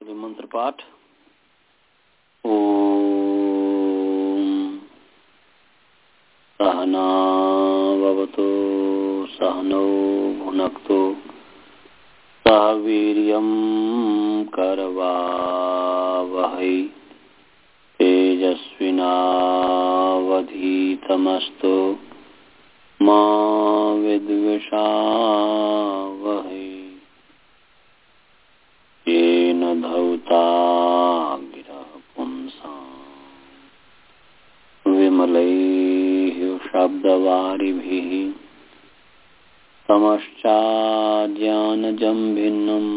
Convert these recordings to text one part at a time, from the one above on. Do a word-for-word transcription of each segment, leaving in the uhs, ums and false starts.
मंत्र पाठ। ओम सहनाववतु सहनौ भुनक्तु सह वीर्यं करवावहै तेजस्विनावधीतमस्तु मा विद्विषावहै। येन धौता गिरः पुंसां विमलैः शब्दवारिभिः समश्चाज्ञानजं भिन्नम्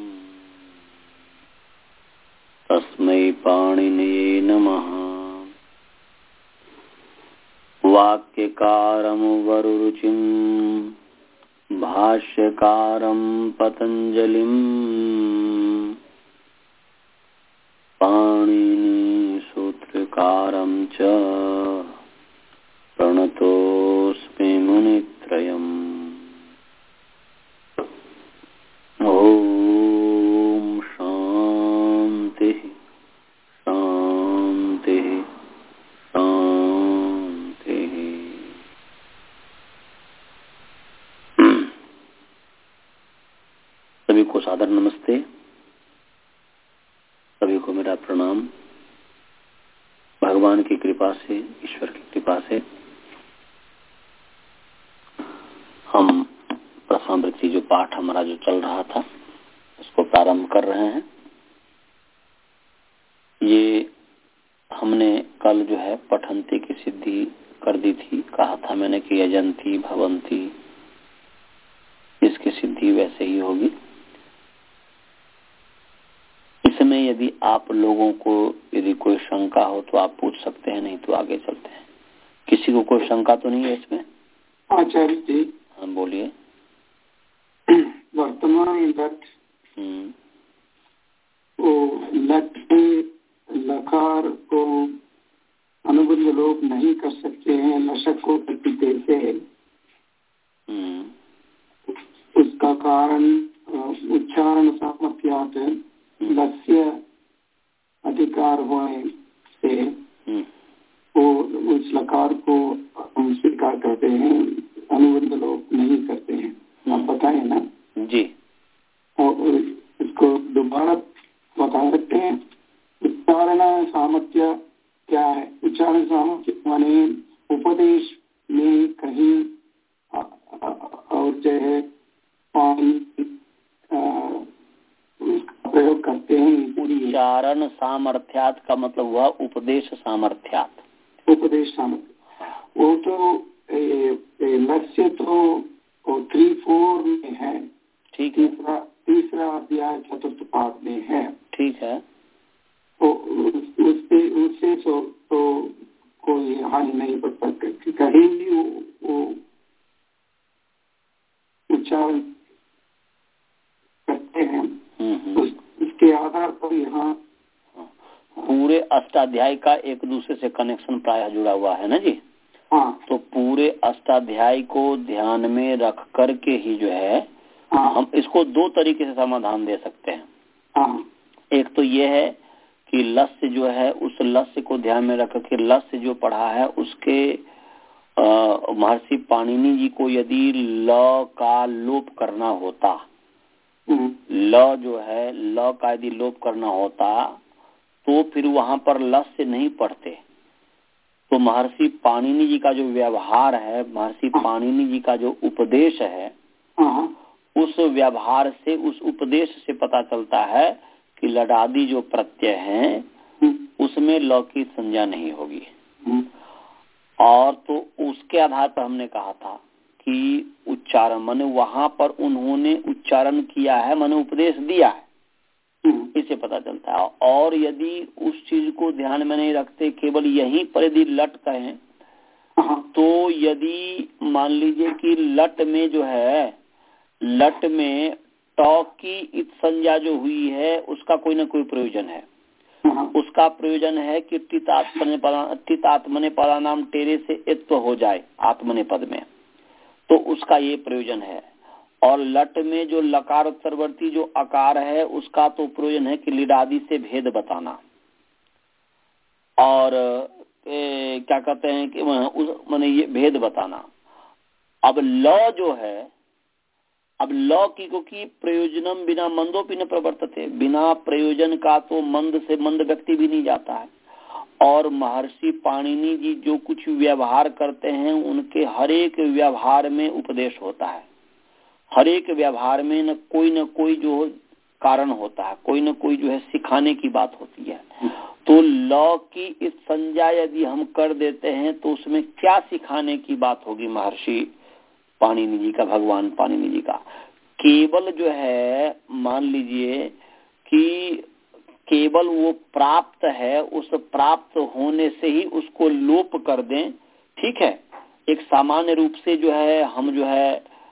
तस्मै पाणिनये नमः। वाक्यकारं वरुरुचिं भाष्यकारं पतञ्जलिं पाणिनि सूत्रकारं च प्रणतोऽस्मि मुनित्रयम्। ओम शांति शांति शांति। सभी को सादर नमस्ते, सभी को मेरा प्रणाम। भगवान की कृपा से, ईश्वर की कृपा से हम प्रसामृति जो पाठ हमारा जो चल रहा था उसको प्रारंभ कर रहे हैं। ये हमने कल जो है पठंती की सिद्धि कर दी थी। कहा था मैंने कि यजंती भवंती, इसकी सिद्धि वैसे ही होगी। इसमें यदि आप लोगों को यदि कोई शंका हो तो आप पूछ सकते हैं, नहीं तो आगे चलते हैं। किसी को कोई शंका तो नहीं है इसमें? आचार्य जी। हाँ बोलिए। वर्तमान लट वो लट पे लकार को अनुबंध लोग नहीं कर सकते हैं, लशक को गति देते हैं। उसका कारण उच्चारण सामर्थ्यात लस्य अधिकार होने से वो उस लकार को हम स्वीकार करते हैं, अनुबंध लोग नहीं करते हैं। आप बताएं ना जी। और इसको दोबारा बता सकते हैं। उच्चारण सामर्थ्य क्या है? उच्चारण सामर्थ्य माने उपदेश में कहीं और जो है पानी प्रयोग करते हैं। उच्चारण सामर्थ्यात का मतलब हुआ उपदेश सामर्थ्यात। उपदेश सामर्थ्य वो तो लक्ष्य तो थ्री फोर में है, ठीक है। तीसरा तीसरा अध्याय चतुर्थ पाठ में है, ठीक है। तो उससे उससे तो, तो कोई हानि नहीं पड़ सकती। कहीं भी वो, वो उच्चारण करते हैं उस, उसके आधार पर यहाँ पूरे अष्टाध्याय का एक दूसरे से कनेक्शन प्रायः जुड़ा हुआ है ना जी। हाँ। तो पूरे अष्टाध्याय को ध्यान में रख करके ही जो है हाँ। हम इसको दो तरीके से समाधान दे सकते हैं। हाँ। एक तो ये है कि लस्य जो है उस लस्य को ध्यान में रख के लस्य जो पढ़ा है उसके महर्षि पाणिनि जी को यदि ल का लोप करना होता, ल जो है ल का यदि लोप करना होता तो फिर वहां पर लस्य नहीं पढ़ते। तो महर्षि पाणिनि जी का जो व्यवहार है, महर्षि पाणिनि जी का जो उपदेश है, उस व्यवहार से, उस उपदेश से पता चलता है कि लडादि जो प्रत्यय हैं उसमें ल की संज्ञा नहीं होगी। और तो उसके आधार पर हमने कहा था कि उच्चारण माने वहां पर उन्होंने उच्चारण किया है, माने उपदेश दिया है, इससे पता चलता है। और यदि उस चीज को ध्यान में नहीं रखते, केवल यहीं पर यदि लट कहें तो यदि मान लीजिए कि लट में जो है, लट में ट की इत संज्ञा जो हुई है उसका कोई ना कोई प्रयोजन है। उसका प्रयोजन है कि टित आत्मने पदा नाम टेरे से इत्व हो जाए आत्मने पद में, तो उसका ये प्रयोजन है। और लट में जो लकार उत्तरवर्ती जो आकार है उसका तो प्रयोजन है कि लीडादि से भेद बताना, और ए, क्या कहते हैं कि उस माने ये भेद बताना। अब ल जो है, अब ल की क्योंकि प्रयोजनम बिना मंदोपि न प्रवर्तते, बिना प्रयोजन का तो मंद से मंद व्यक्ति भी नहीं जाता है। और महर्षि पाणिनि जी जो कुछ व्यवहार करते हैं उनके हर एक व्यवहार में उपदेश होता है, हर एक व्यवहार में न कोई न कोई जो कारण होता है, कोई न कोई जो है सिखाने की बात होती है। तो लॉ की इस संज्ञा यदि हम कर देते हैं तो उसमें क्या सिखाने की बात होगी महर्षि पाणिनि जी का, भगवान पाणिनि जी का? केवल जो है मान लीजिए कि केवल वो प्राप्त है, उस प्राप्त होने से ही उसको लोप कर दें, ठीक है। एक सामान्य रूप से जो है हम जो है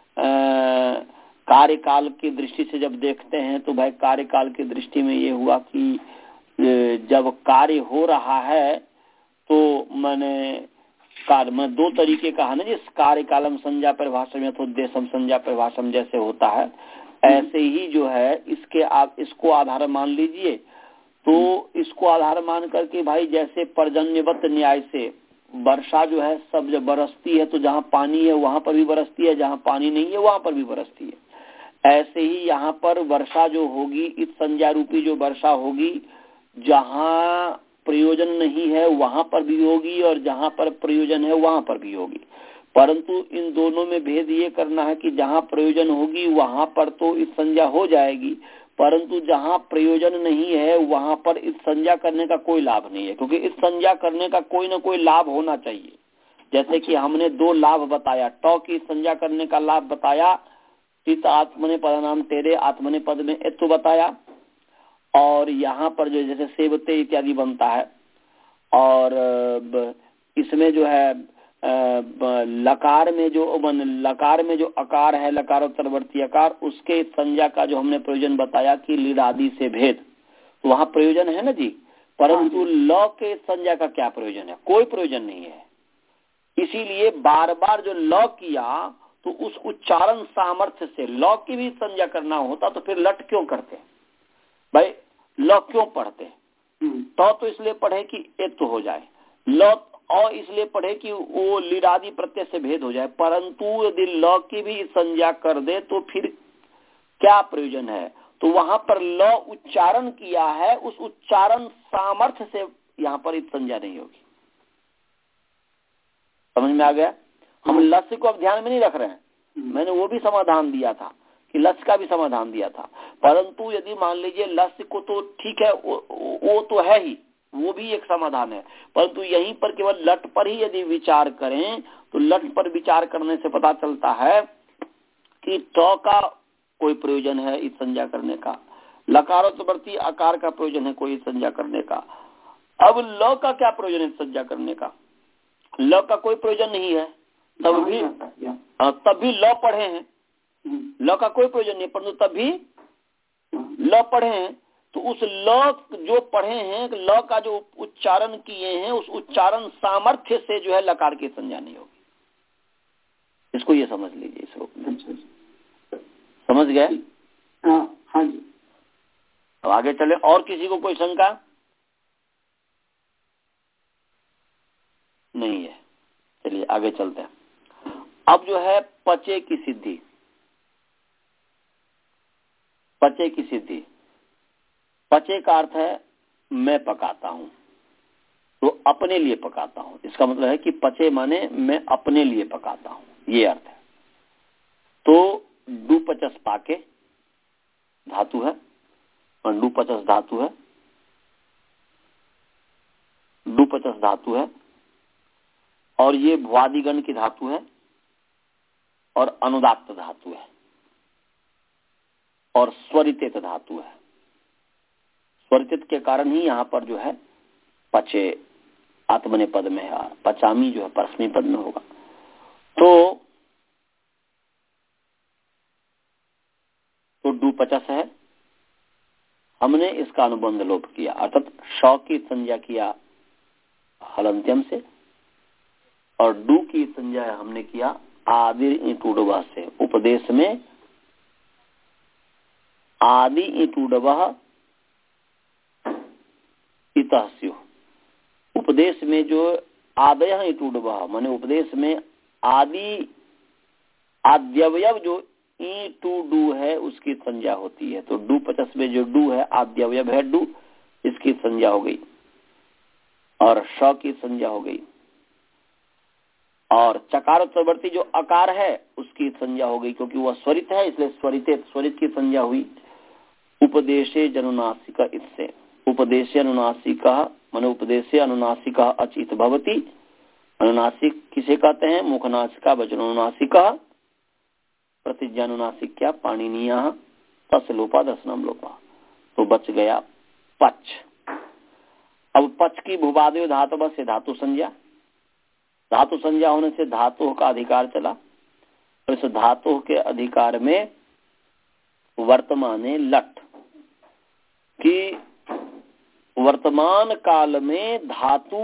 कार्यकाल की दृष्टि से जब देखते हैं तो भाई कार्यकाल की दृष्टि में ये हुआ कि जब कार्य हो रहा है तो मैंने कार्य में दो तरीके का है ना, जिस कार्य कालम संज्ञा परिभाषा में तो देशम संज्ञा परिभाषा जैसे होता है, ऐसे ही जो है इसके आप इसको आधार मान लीजिए। तो इसको आधार मान करके भाई जैसे पर्जन्यवत न्याय से वर्षा जो है सब जब बरसती है तो जहाँ पानी है वहां पर भी बरसती है, जहाँ पानी नहीं है वहां पर भी बरसती है। ऐसे ही यहाँ पर वर्षा जो होगी, इस संज्ञा रूपी जो वर्षा होगी, जहाँ प्रयोजन नहीं है वहां पर भी होगी और जहाँ पर प्रयोजन है वहां पर भी होगी। परंतु इन दोनों में भेद ये करना है कि जहाँ प्रयोजन होगी वहां पर तो इस संज्ञा हो जाएगी, परंतु जहाँ प्रयोजन नहीं है वहां पर इस संज्ञा करने का कोई लाभ नहीं है, क्योंकि इस संज्ञा करने का कोई ना कोई लाभ होना चाहिए। जैसे कि हमने दो लाभ बताया, ट की संज्ञा करने का लाभ बताया, चित आत्मने पद नाम तेरे आत्मने पद में एत्व बताया, और यहाँ पर जो जैसे सेवते इत्यादि बनता है, और इसमें जो है लकार में जो लकार में जो आकार है, लकार उत्तरवर्ती आकार, उसके संज्ञा का जो हमने प्रयोजन बताया कि लीडादि से भेद, तो वहाँ प्रयोजन है ना जी। परंतु ल के संज्ञा का क्या प्रयोजन है? कोई प्रयोजन नहीं है। इसीलिए बार बार जो ल किया तो उस उच्चारण सामर्थ्य से ल की भी संज्ञा करना होता तो फिर लट क्यों करते भाई? ल क्यों पढ़ते? तो तो इसलिए पढ़े कि एक तो हो जाए, ल और इसलिए पढ़े कि वो लीडादि प्रत्यय से भेद हो जाए। परंतु यदि ल की भी संज्ञा कर दे तो फिर क्या प्रयोजन है? तो वहां पर ल उच्चारण किया है, उस उच्चारण सामर्थ्य से यहाँ पर इस संज्ञा नहीं होगी। समझ में आ गया? हम लस्य को अब ध्यान में नहीं रख रहे हैं, मैंने वो भी समाधान दिया था कि लस्य का भी समाधान दिया था। परंतु यदि मान लीजिए लस्य को तो ठीक है, वो, वो तो है ही, वो भी एक समाधान है, परंतु यहीं पर केवल लट पर ही यदि विचार करें तो लट पर विचार करने से पता चलता है कि ट का कोई प्रयोजन है इस संज्ञा करने का, लकारोत्तरवर्ती आकार का प्रयोजन है कोई संज्ञा करने का। अब ल का क्या प्रयोजन है संज्ञा करने का? ल का कोई प्रयोजन नहीं है, तब भी तब भी ल पढ़े हैं। ल का कोई प्रयोजन नहीं, परंतु तब भी ल पढ़े हैं। तो उस ल जो पढ़े हैं, ल का जो उच्चारण किए हैं, उस उच्चारण सामर्थ्य से जो है लकार की संज्ञा नहीं होगी। इसको ये समझ लीजिए इस रूप में। समझ गए? हाँ जी। अब आगे चले। और किसी को कोई शंका नहीं है? चलिए आगे चलते हैं। अब जो है पचे की सिद्धि, पचे की सिद्धि, पचे का अर्थ है मैं पकाता हूं, तो अपने लिए पकाता हूं। इसका मतलब है कि पचे माने मैं अपने लिए पकाता हूं, ये अर्थ है। तो डू पचस पाके धातु है, डू पचस धातु है, डू पचस धातु है, और ये भ्वादिगण की धातु है और अनुदात्त धातु है और स्वरित धातु है। स्वरित के कारण ही यहाँ पर जो है पचे आत्मने पद में है, पचामी जो है परस्मै पद में होगा। तो तो डू पचस है, हमने इसका अनुबंध लोप किया, अर्थात श की संज्ञा किया हलंत्यम से, और डू की संज्ञा हमने किया आदिर टूडवा से, उपदेश में आदि इटुडवः इतः स्युः। उपदेश में जो आदयः इटुडवः माने उपदेश में आदि आद्यवयव जो ई टू डू है उसकी संज्ञा होती है। तो डू पचस में जो डू है आद्यवयव है डू, इसकी संज्ञा हो गई और श की संज्ञा हो गई। और चकार उत्तरवर्ती जो अकार है उसकी संज्ञा हो गई, क्योंकि वह स्वरित है इसलिए स्वरित स्वरित की संज्ञा हुई। उपदेशे जनुनासिक इससे उपदेशे अनुनासिक माने उपदेशे अनुनासिक अचित भवति। अनुनासिक किसे कहते हैं? मुखनासिका वचनानुनासिक प्रतिज्ञानुनासिक क्या पाणिनीय तस् लोपा दर्शनम लोपा। तो बच गया पच। अब पच की भूवादय धातु से धातु संज्ञा, धातु संज्ञा होने से धातु का अधिकार चला। तो इस धातु के अधिकार में वर्तमाने लट कि वर्तमान काल में धातु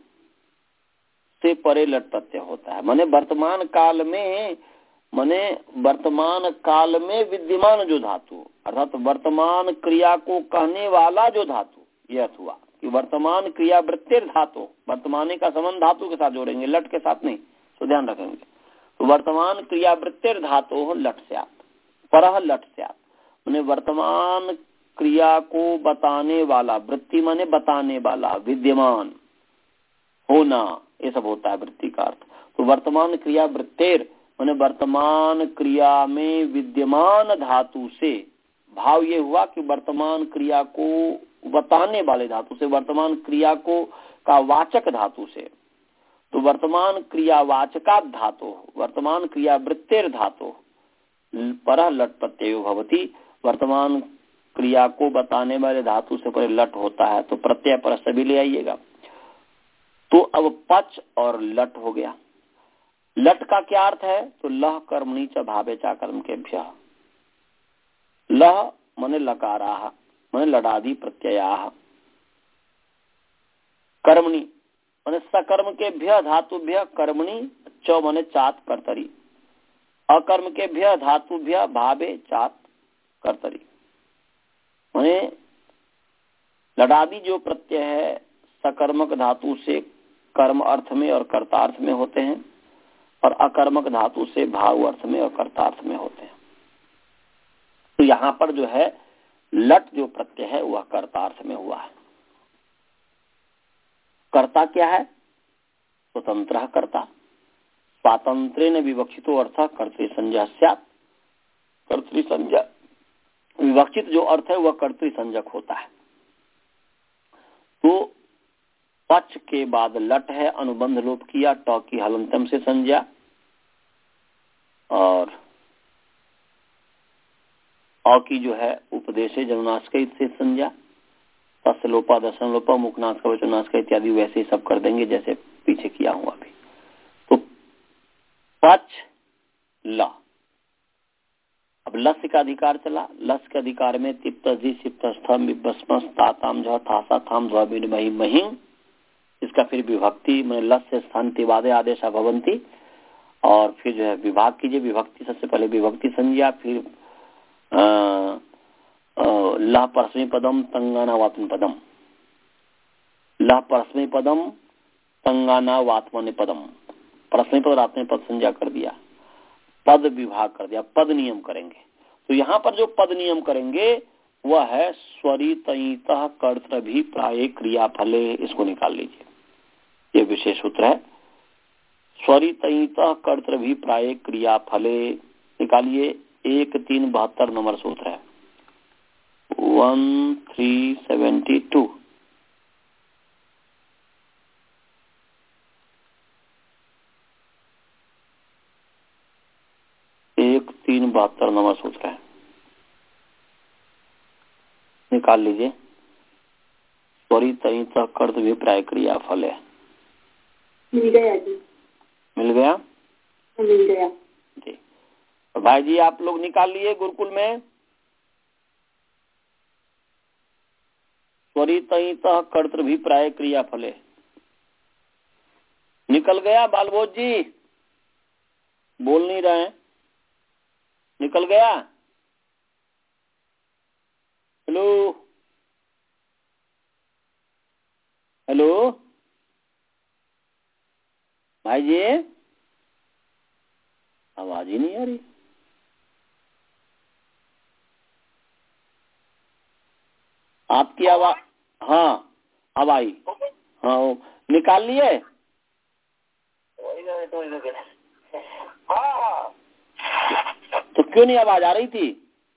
से परे लट प्रत्यय होता है। माने वर्तमान काल में माने वर्तमान काल में विद्यमान जो धातु अर्थात वर्तमान क्रिया को कहने वाला जो धातु, यह हुआ कि वर्तमान क्रिया वृत्तिर धातु, वर्तमाने का संबंध धातु के साथ जोड़ेंगे, लट के साथ नहीं, तो ध्यान रखेंगे। तो वर्तमान क्रिया वृत्तिर धातु लट से आत, परह लट से आत माने वर्तमान क्रिया को बताने वाला, वृत्ति माने बताने वाला, विद्यमान होना, ये सब होता है वृत्ति का अर्थ। तो वर्तमान क्रिया वृत्तिर माने वर्तमान क्रिया में विद्यमान धातु से, भाव ये हुआ कि वर्तमान क्रिया को बताने वाले धातु से, वर्तमान क्रिया को का वाचक धातु से। तो वर्तमान क्रिया वाचका धातु, वर्तमान क्रिया वृत्तिर धातु परः लट प्रत्ययो भवति। वर्तमान क्रिया को बताने वाले धातु से परे लट होता है, तो प्रत्यय पर सभी ले आइएगा। तो अब पच और लट हो गया। लट का क्या अर्थ है? तो लह कर्मणि च भावे चा कर्म के भ्य। लह माने लकाराः माने लडादि प्रत्ययाः। कर्मणि माने सकर्म के भ्य धातुभ्य कर्मणि, च माने चात कर्तरी, अकर्म के भ्य धातुभ्य भावे चात कर्तरी। माने लडादि जो प्रत्यय है सकर्मक धातु से कर्म अर्थ में और कर्तार्थ में होते हैं, और अकर्मक धातु से भाव अर्थ में और कर्तार्थ में होते हैं। तो यहाँ पर जो है लट जो प्रत्यय है वह कर्तार्थ में हुआ है। कर्ता क्या है? स्वतंत्र कर्ता। स्वातंत्र्येन विवक्षितो अर्थ कर्तृ संज्ञा स्यात्। कर्तृ संज्ञा विवक्षित जो अर्थ है वह कर्तृ संज्ञक होता है। तो पच के बाद लट है, अनुबंध लोप किया, ट की हलंतम से संज्ञा, और अ की जो है उपदेशे जनुनासिक से संज्ञा, तस् लोपा दर्शन लोपा मुखनासिक वचनासिक इत्यादि वैसे ही सब कर देंगे जैसे पीछे किया हुआ अभी। तो पच ल। अब लस का अधिकार चला। लस के अधिकार में तिप्त जी सिप्त स्थम विभस्म ताताम झ थासा थाम ध्व विनिमहि महिं। इसका फिर विभक्ति में लस से स्थान तिवादे आदेश भवंती, और फिर जो है विभाग कीजिए। विभक्ति सबसे पहले विभक्ति संज्ञा, फिर लह परस्मै पदम तंगाना वात्म पदम, लह परस्मै पदम तंगाना वात्मने पदम, परस्मै पद आत्म पद संज्ञा कर दिया, पद विभाग कर दिया, पद नियम करेंगे। तो यहाँ पर जो पद नियम करेंगे वह है स्वरितयितः कर्तृभि प्राये क्रियाफले। इसको निकाल लीजिए, ये विशेष सूत्र है। स्वरितयितः कर्तृभि प्राये क्रियाफले निकालिए। एक तीन बहत्तर नंबर सूत्र है, वन थ्री सेवेंटी टू। एक तीन बहत्तर नंबर सूत्र है, निकाल लीजिए। स्वरितयितः कर्तृभि प्राये क्रियाफल है। मिल गया जी। मिल गया? मिल गया जी। और भाई जी आप लोग निकाल लिए गुरुकुल में। स्वरितयितः कर्तृभि प्राये क्रियाफले निकल गया? बालबोध जी बोल नहीं रहे हैं। निकल गया? हेलो भाई जी, आवाज ही नहीं आ रही। आपकी आवाज, हाँ अब आई। हाँ वो निकाल लिए। तो क्यों नहीं आवाज आ रही थी?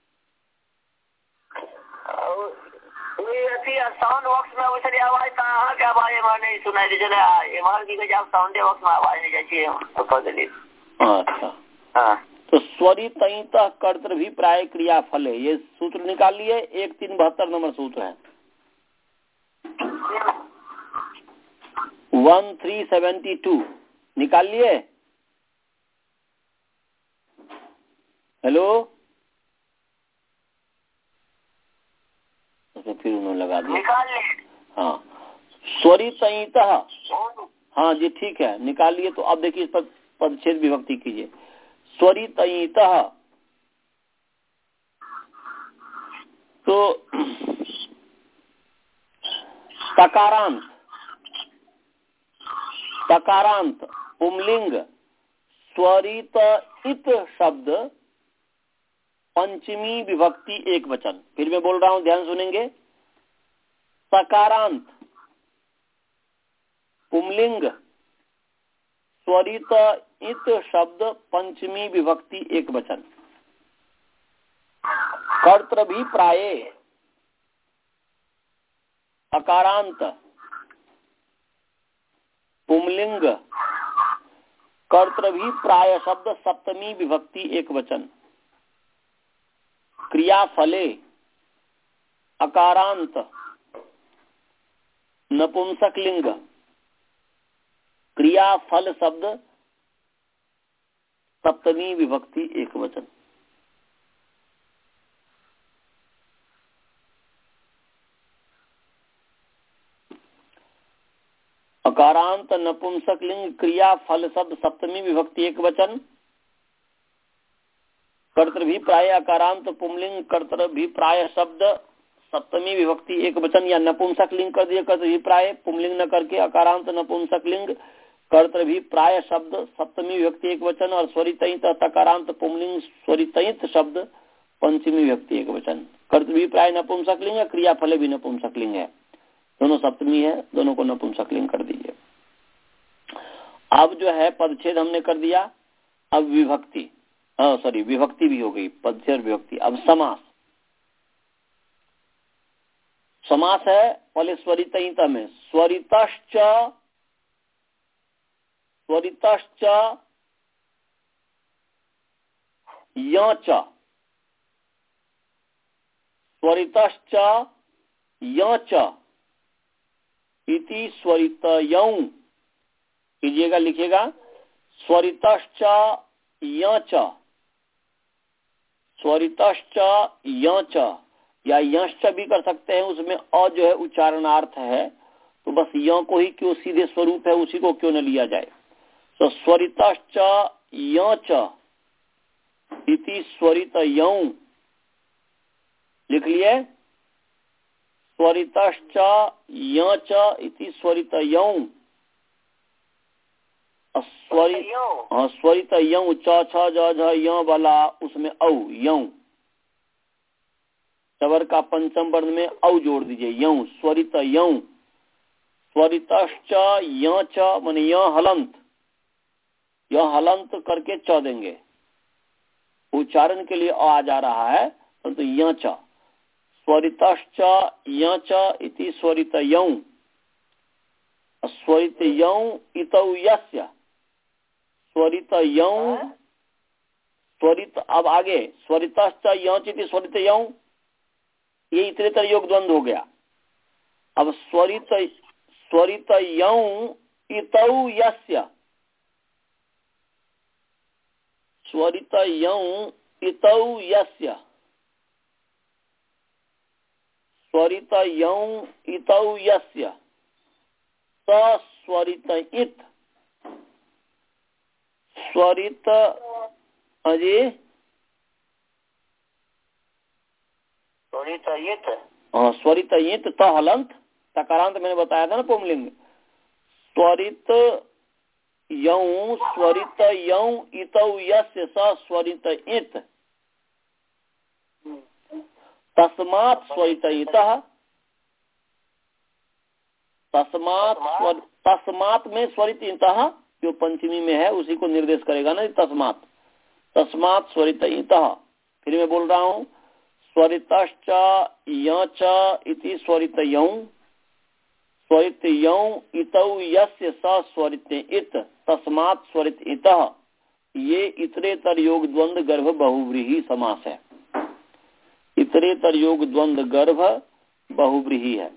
साउंड बॉक्स में वैसे आवाज कहाँ क्या आवाज एमर नहीं सुनाई दे चला एमर की जब साउंड बॉक्स में आवाज नहीं जाती है तो कर दिली। अच्छा हाँ तो स्वरित कर्तृ भी प्राय क्रिया फल है, ये सूत्र निकाल लिए। एक तीन बहत्तर नंबर सूत्र है, वन थ्री सेवेंटी टू निकाल लिए। हेलो तो फिर उन्होंने लगा दिया निकाल लिए। हाँ स्वरित, हाँ जी ठीक है निकाल लिए। तो अब देखिए इस पर पदच्छेद विभक्ति कीजिए। स्वरित तो तकारांत, तकारांत पुंलिंग स्वरित इत शब्द पंचमी विभक्ति एक वचन। फिर मैं बोल रहा हूं, ध्यान सुनेंगे। तकारांत पुंलिंग स्वरित इत शब्द पंचमी विभक्ति एक वचन। कर्तृ भी प्राये अकारांत पुंलिंग कर्तृ भी प्राय शब्द सप्तमी विभक्ति एक वचन। क्रिया फले अकारांत नपुंसक लिंग क्रिया फल शब्द सप्तमी विभक्ति एक वचन। अकारांत नपुंसक लिंग क्रिया फल शब्द सप्तमी विभक्ति एक वचन। कर्तृ भी प्राय अकारांत पुंलिंग कर्तृ भी प्राय शब्द सप्तमी विभक्ति एक वचन, या नपुंसक लिंग कर दिए कर्तृ भी प्राय पुंलिंग न करके अकारांत नपुंसक लिंग कर्तृ भी प्राय शब्द सप्तमी विभक्ति एक वचन। और स्वरित तकारांत पुंलिंग स्वरित शब्द पंचमी विभक्ति एक वचन। कर्तृ भी प्राय नपुंसक लिंग है, क्रिया फले भी नपुंसक लिंग है, दोनों सप्तमी है, दोनों को नपुंसक लिंग कर दीजिए। अब जो है पदच्छेद हमने कर दिया। अब विभक्ति, हाँ सॉरी विभक्ति भी हो गई, पदच्छेद विभक्ति। अब समास, समास है पहले स्वरित में स्वरितश्च स्वरितश्च यच स्वरितश्च यच इति स्वरितयौ कीजिएगा, लिखिएगा स्वरितश्च यच स्वरितश्च यच, या यश्च भी कर सकते हैं, उसमें अ जो है उच्चारणार्थ है, तो बस य को ही क्यों सीधे स्वरूप है उसी को क्यों न लिया जाए। तो स्वरितश्च यच इति स्वरितयौ लिख लिए। स्वरितश्च यच इति स्वरितयौ स्वरितयौ च छ ज झ य वाला उसमें औ यौ स्वर का पंचम वर्ण में औ जोड़ दीजिए यौ स्वरितयौ। स्वरितश्च यच माने य हलंत, य हलंत करके च देंगे, उच्चारण के लिए अ आ जा रहा है परंतु य च। स्वरितश्च यच इति स्वरितयौ स्वरितयौ इतौ यस्य स्वरितयौ स्वरित। अब आगे स्वरितश्च यच इति स्वरितयौ, ये इतरेतर योग द्वंद्व हो गया। अब स्वरित स्वरितयौ इतौ यस्य स्वरितयौ इतौ यस्य स्वरितयौ इतौ यस्य स्वरित इत स्वरित अजय स्वरित इत, हाँ स्वरित इत त हलंत तकारांत मैंने बताया था ना पुंलिंग, स्वरित यौ स्वरित यौ इतौ यस्य स स्वरित इत तस्मात् स्वरित इतः। तस्मात् स्वर तस्मात् में स्वरित इतः जो पंचमी में है उसी को निर्देश करेगा ना, तस्मात् तस्मात् स्वरित इतः। फिर मैं बोल रहा हूँ स्वरितश्च यच इति स्वरित यौ स्वरित यौ इतौ यस्य स स्वरित इत तस्मात् स्वरित इतः। ये इतरेतर योग द्वंद्व गर्भ बहुव्रीहि समास है। इतरेतर योग द्वंद्व गर्भ बहुव्रीहि है।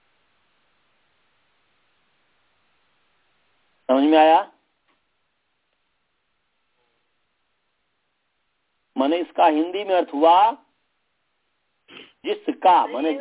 समझ में आया? माने इसका हिंदी में अर्थ हुआ जिसका, माने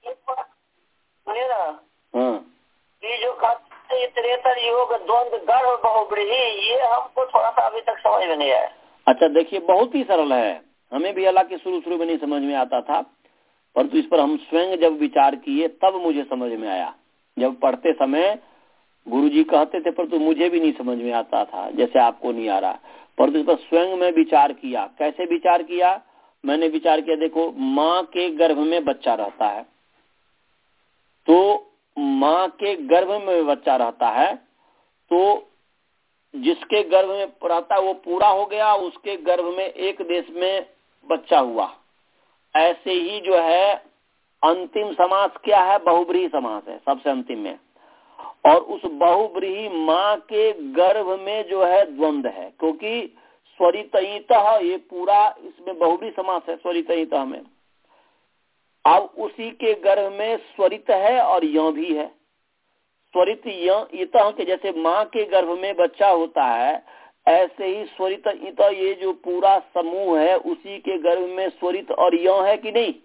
हाँ, ये जो इतरेतर योग द्वंद्व गर्भ बहुव्रीहि, ये हमको थोड़ा सा अभी तक समझ में नहीं आया। अच्छा देखिए, बहुत ही सरल है। हमें भी हालांकि शुरू शुरू में नहीं समझ में आता था, परंतु इस पर हम स्वयं जब विचार किए तब मुझे समझ में आया। जब पढ़ते समय गुरुजी कहते थे परंतु मुझे भी नहीं समझ में आता था, जैसे आपको नहीं आ रहा, परंतु इस पर स्वयं में विचार किया। कैसे विचार किया? मैंने विचार किया, देखो माँ के गर्भ में बच्चा रहता है, तो माँ के गर्भ में बच्चा रहता है, तो जिसके गर्भ में रहता है वो पूरा हो गया, उसके गर्भ में एक देश में बच्चा हुआ। ऐसे ही जो है अंतिम समास क्या है? बहुव्रीहि समास है, सबसे अंतिम में। और उस बहुव्रीहि माँ के गर्भ में जो है द्वंद्व है, क्योंकि स्वरितयितः ये पूरा इसमें बहुव्रीहि समास है स्वरितयितः में। अब उसी के गर्भ में स्वरित है और यौ भी है। स्वरित इतः के जैसे माँ के गर्भ में बच्चा होता है, ऐसे ही स्वरित इतः ये जो पूरा समूह है उसी के गर्भ में स्वरित और यौ है कि नहीं?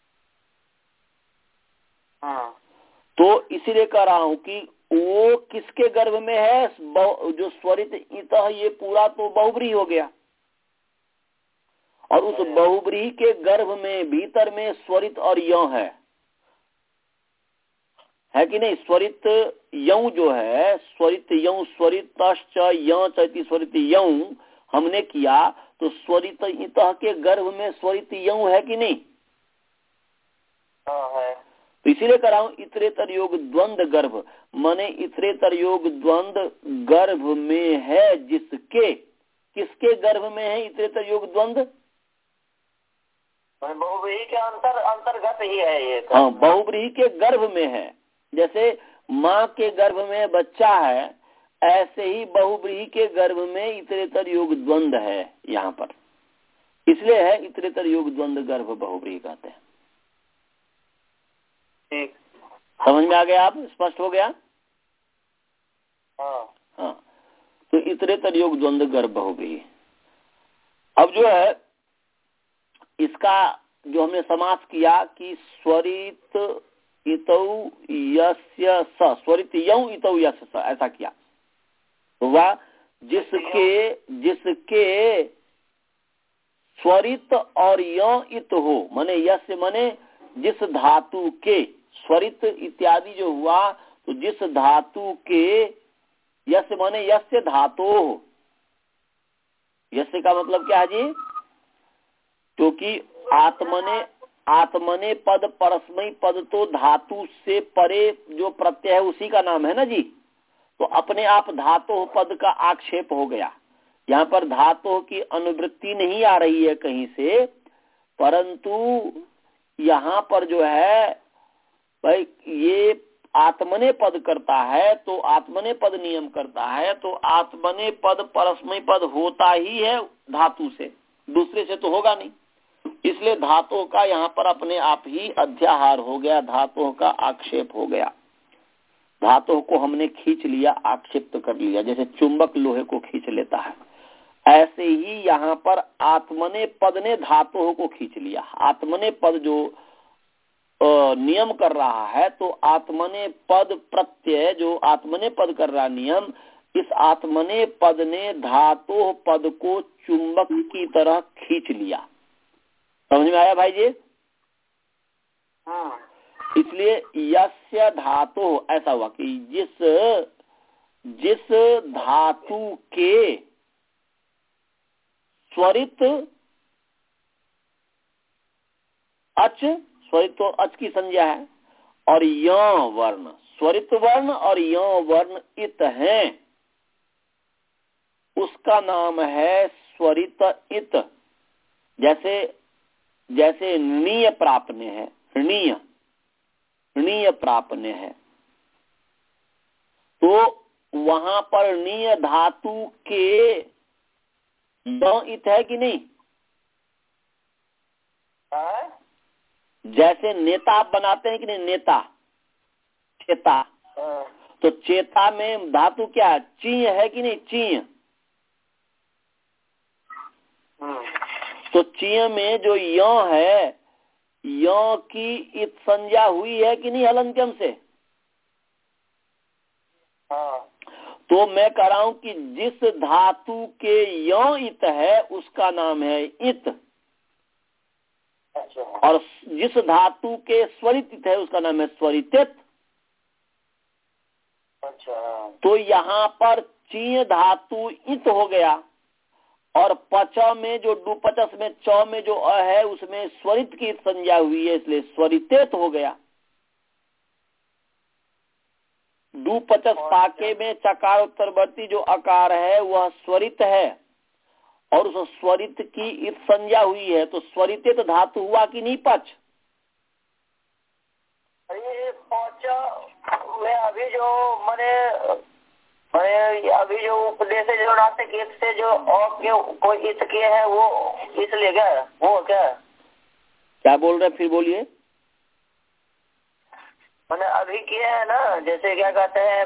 हाँ। तो इसीलिए कह रहा हूं कि वो किसके गर्भ में है? जो स्वरित इतः ये पूरा तो बहुव्रीहि हो गया, और उस बहुव्रीहि के गर्भ में भीतर में स्वरित और यौ है, है कि नहीं? स्वरित यौ जो है, स्वरित यौ स्वरितश्च यौ चति स्वरित यौ हमने किया, तो स्वरित इतः के गर्भ में स्वरित यौ है कि नहीं? हाँ है। तो इसीलिए कह रहा हूं इतरेतर योग द्वंद्व गर्भ, माने इतरेतर योग द्वंद्व गर्भ में है जिसके, किसके गर्भ में है इतरेतर योग द्वंद्व? बहुव्रीहि के अंतर अंतर्गत ही है ये। हाँ, बहुव्रीहि के गर्भ में है। जैसे माँ के गर्भ में बच्चा है, ऐसे ही बहुव्रीहि के गर्भ में इतरेतर योग द्वंद्व है यहाँ पर, इसलिए है इतरेतर योग द्वंद्व गर्भ बहुव्रीहि कहते हैं। ठीक, समझ में आ गया? आप स्पष्ट हो गया? हाँ हाँ, तो इतरेतर योग द्वंद्व गर्भ बहुव्रीहि। अब जो है इसका जो हमने समास किया कि स्वरित इतौ यस्य स, स्वरित यौ इतौ यस्य स, ऐसा किया तो वह जिसके जिसके स्वरित और यौ इत हो, माने यस्य माने जिस धातु के, स्वरित इत्यादि जो हुआ तो जिस धातु के, यस्य माने यस्य धातु हो। यस्य का मतलब क्या है जी? क्योंकि आत्मने आत्मने पद परस्मयी पद तो धातु से परे जो प्रत्यय है उसी का नाम है ना जी। तो अपने आप धातु पद का आक्षेप हो गया। यहाँ पर धातु की अनुवृत्ति नहीं आ रही है कहीं से, परंतु यहाँ पर जो है भाई ये आत्मने पद करता है, तो आत्मने पद नियम करता है, तो आत्मने पद परस्मयी पद होता ही है धातु से, दूसरे से तो होगा नहीं। इसलिए धातु का यहाँ पर अपने आप ही अध्याहार हो गया, धातु का आक्षेप हो गया। धातु को हमने खींच लिया, आक्षेप कर लिया, जैसे चुंबक लोहे को खींच लेता है, ऐसे ही यहाँ पर आत्मने पद ने धातु को खींच लिया। आत्मने पद जो नियम कर रहा है, तो आत्मने पद प्रत्यय जो आत्मने पद कर रहा नियम, इस आत्मने पद ने धातु पद को चुंबक की तरह खींच लिया। समझ में आया भाई जी? हाँ। इसलिए यस्य धातु ऐसा हुआ कि जिस जिस धातु के स्वरित अच, स्वरित तो अच की संज्ञा है, और य वर्ण, स्वरित वर्ण और य वर्ण इत है, उसका नाम है स्वरित इत। जैसे जैसे णीय प्रापने है, णीय णीय प्रापने है, तो वहां पर णीय धातु के य इत है कि नहीं? हाँ? जैसे नेता आप बनाते हैं कि नहीं, नेता, चेता, हाँ। तो चेता में धातु क्या है? चीय है कि नहीं? चीय। तो चीय में जो य है, य की इत संज्ञा हुई है कि नहीं हलंत्यम से? हाँ। तो मैं कह रहा हूं कि जिस धातु के य इत है उसका नाम है इत, अच्छा। और जिस धातु के स्वरित इत है उसका नाम है स्वरितित। अच्छा। तो यहाँ पर चीय धातु इत हो गया, और पच में जो डुपचस में च में जो अ है उसमें स्वरित की संज्ञा हुई है, इसलिए स्वरितेत हो गया। डुपचस पाके में चकार उत्तरवर्ती जो अकार है वह स्वरित है, और उस स्वरित की इत संज्ञा हुई है, तो स्वरितेत धातु हुआ कि नहीं पच? ये पच में अभी जो मैंने मैंने अभी जो उपदेश से जो नास्तिक इत से जो और के कोई इत के है वो इसलिए क्या वो क्या क्या बोल रहे, फिर बोलिए। मैंने अभी किए है ना, जैसे क्या कहते हैं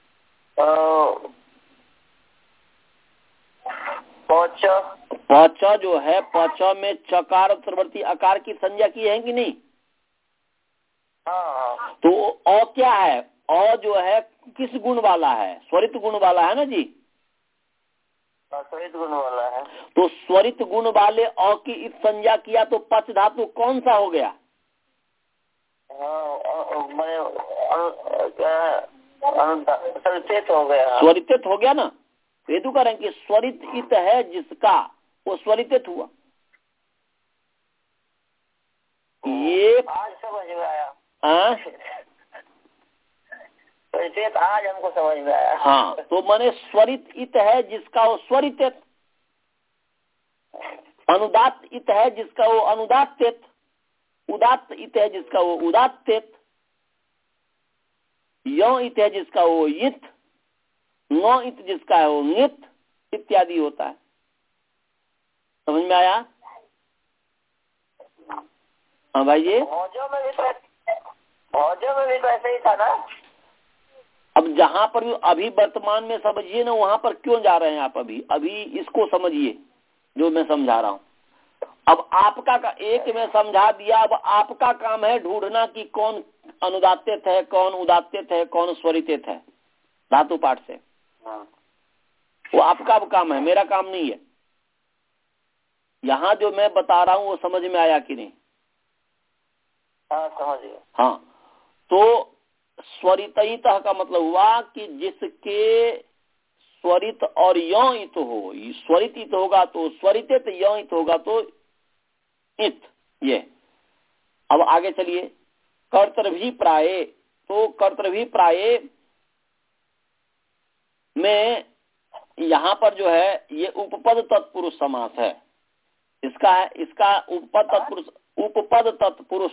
पच पच जो है, पच में चकार उत्तरवर्ती अकार की संज्ञा की है कि नहीं? हाँ। तो अ क्या है? अ जो है किस गुण वाला है? स्वरित गुण वाला है ना जी। स्वरित गुण वाला है। तो स्वरित गुण वाले अ की इत संज्ञा किया तो पच धातु कौन सा हो गया? स्वरित हो गया। स्वरितित हो गया ना। हेतु करें कि स्वरित इत है जिसका, वो स्वरितित हुआ। ये आज समझ में आया। हाँ स्वरित आज हमको समझ में आया। हाँ, तो माने स्वरित इत है जिसका वो स्वरितित, अनुदात इत है जिसका वो अनुदात्तित, उदात्त इत है जिसका वो उदात्तित, य इत है जिसका वो इत, न इत जिसका है वो नित इत्यादि होता है। समझ में आया? हाँ भाई जी। भोजों में भी तो भोजों में भी तो ऐसे ही था ना। अब जहाँ पर भी अभी वर्तमान में समझिए ना, वहां पर क्यों जा रहे हैं आप? अभी अभी इसको समझिए जो मैं समझा रहा हूँ। अब आपका का एक में समझा दिया, अब आपका काम है ढूंढना कि कौन अनुदात्तित है, कौन उदात्तित है, कौन स्वरितित है धातु पाठ से। वो आपका अब काम है, मेरा काम नहीं है। यहाँ जो मैं बता रहा हूँ वो समझ में आया कि नहीं? हाँ समझ गया। हाँ, तो स्वरितयितः का मतलब हुआ कि जिसके स्वरित और यौत हो, स्वरित इत होगा तो स्वरितित, यौत होगा तो इत। ये अब आगे चलिए। कर्तृभी प्राये, तो कर्तृभी प्राये में यहाँ पर जो है ये उपपद तत्पुरुष समास है। इसका है इसका उपपद तत्पुरुष, उपपद तत्पुरुष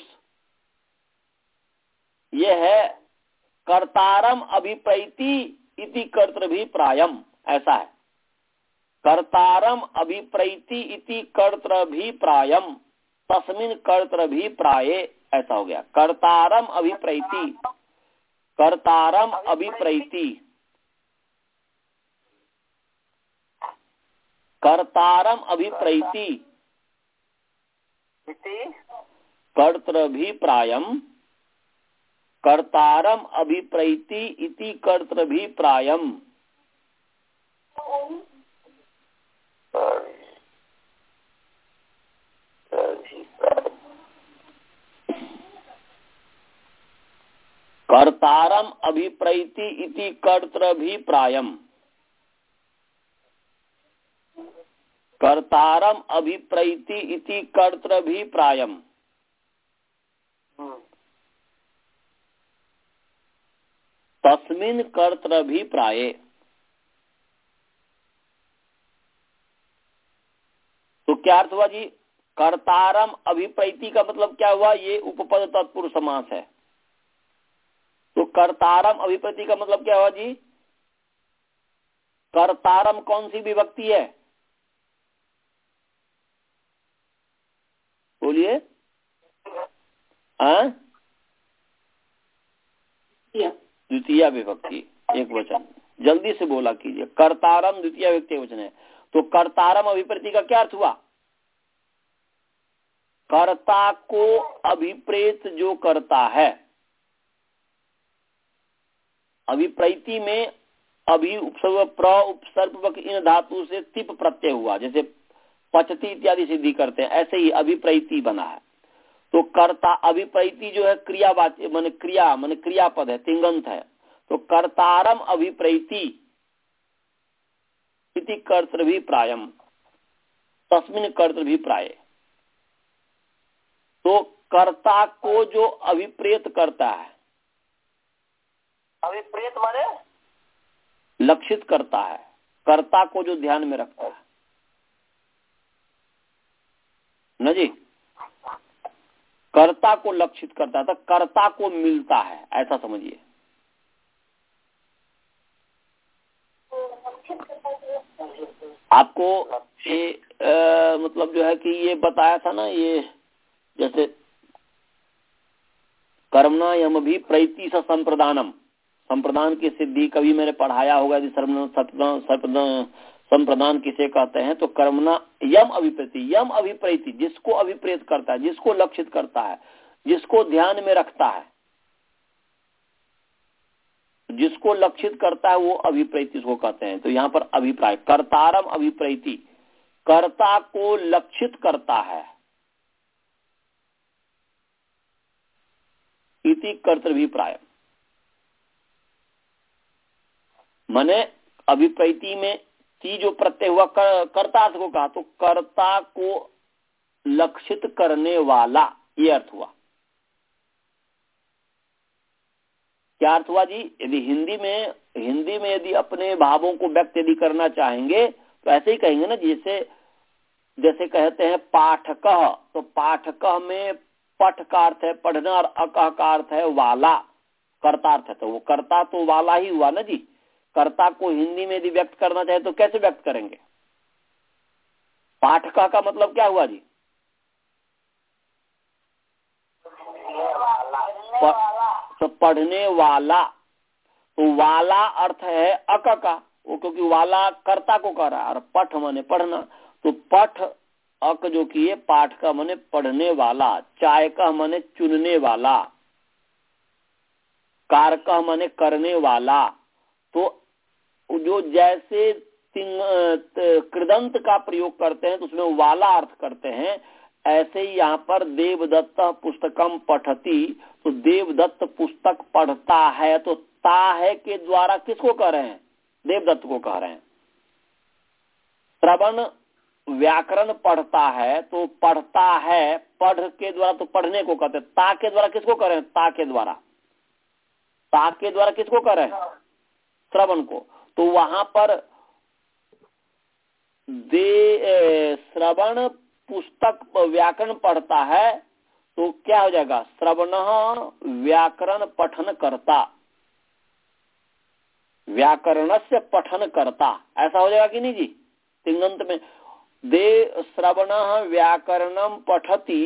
ये है कर्तारम अभिप्रैति इति कर्तृभिप्रायम, ऐसा है। कर्तारम अभिप्रैति इति कर्तृभिप्रायम तस्मिन् कर्तृभिप्राये, ऐसा हो गया। कर्तारम अभिप्रैति, कर्तारम अभिप्रैति, कर्तारम अभिप्रैति कर्तृभिप्रायम, कर्तारम अभिप्रैति इति कर्तृभिप्रायम। कर्तारम अभिप्रैति इति कर्तृभिप्रायम। कर्तारम अभिप्रैति इति कर्तृभिप्रायम। तस्मिन् कर्तृभिप्राये। तो क्या अर्थ हुआ जी? कर्तारम अभिप्रैति का मतलब क्या हुआ? ये उपपद तत्पुरुष समास है। तो कर्तारम अभिप्रैति का मतलब क्या हुआ जी? कर्तारम कौन सी विभक्ति है? बोलिए। हाँ, द्वितीय विभक्ति एक वचन। जल्दी से बोला कीजिए। कर्तारम द्वितीय विभक्ति वचन है। तो कर्तारम अभिप्रैति का क्या अर्थ हुआ? कर्ता को अभिप्रेत जो करता है। अभिप्रैति में अभि उपसर्ग प्र उपसर्ग इन धातु से तिप प्रत्यय हुआ, जैसे पचती इत्यादि सिद्धि करते हैं, ऐसे ही अभिप्रैति बना है। तो कर्ता अभिप्रैति जो है क्रियावाची माने क्रिया माने क्रियापद है, तिंगंत है। तो कर्तारम अभिप्रैति इति कर्तृभिप्रायम तस्मिन् कर्तृभिप्राये। तो कर्ता को जो अभिप्रेत करता है, अभिप्रेत माने लक्षित करता है, कर्ता को जो ध्यान में रखता है न जी, कर्ता को लक्षित करता है, तो कर्ता को मिलता है, ऐसा समझिए। आपको ये आ, मतलब जो है कि ये बताया था ना, ये जैसे कर्मणा यम भी प्रैति स संप्रदानम, संप्रदान की सिद्धि कभी मैंने पढ़ाया होगा। यदि संप्रदान किसे कहते हैं? तो कर्मणा यम अभिप्रति, यम अभिप्रति जिसको अभिप्रेत करता है, जिसको लक्षित करता है, जिसको ध्यान में रखता है, जिसको लक्षित करता है वो अभिप्रैति इसको कहते हैं। तो यहाँ पर अभिप्राय कर्तारम अभिप्रैति, कर्ता को लक्षित करता है, इति कर्तृभिप्राय। माने अभिप्रैति में ती जो प्रत्यय हुआ कर, कर्ता को कहा, तो कर्ता को लक्षित करने वाला, ये अर्थ हुआ। क्या अर्थ हुआ जी? यदि हिंदी में हिंदी में यदि अपने भावों को व्यक्त यदि करना चाहेंगे तो ऐसे ही कहेंगे ना, जैसे जैसे कहते हैं पाठकः, तो पाठकः में पठ का अर्थ है पढ़ना और अकह का अर्थ है वाला, कर्तार्थ है। तो वो कर्ता तो वाला ही हुआ ना जी। कर्ता को हिंदी में यदि व्यक्त करना चाहे तो कैसे व्यक्त करेंगे? पाठकः का मतलब क्या हुआ जी? प, तो पढ़ने वाला। तो वाला अर्थ है अक का, वो क्योंकि वाला कर्ता को कह रहा है, और पठ माने पढ़ना। तो पठ अक जो कि पाठ का माने पढ़ने वाला, चाय का माने चुनने वाला, कार का माने करने वाला। तो जो जैसे कृदंत का प्रयोग करते हैं तो उसमें वाला अर्थ करते हैं, ऐसे ही यहाँ पर देवदत्त पुस्तकम पठती, तो देवदत्त पुस्तक पढ़ता है। तो ता है के द्वारा किसको कह रहे हैं? देवदत्त को कह रहे हैं। श्रवण व्याकरण पढ़ता है, तो पढ़ता है पढ़ के द्वारा, तो पढ़ने को कहते हैं। ता के द्वारा किसको कह रहे हैं? ता के द्वारा, ता के द्वारा किसको कह रहे हैं? श्रवण को। तो वहां पर दे श्रवण पुस्तक व्याकरण पढ़ता है, तो क्या हो जाएगा? श्रवण व्याकरण पठन करता, व्याकरण से पठन करता, ऐसा हो जाएगा कि नहीं जी? तिंगंत में दे श्रवण व्याकरणम पठती,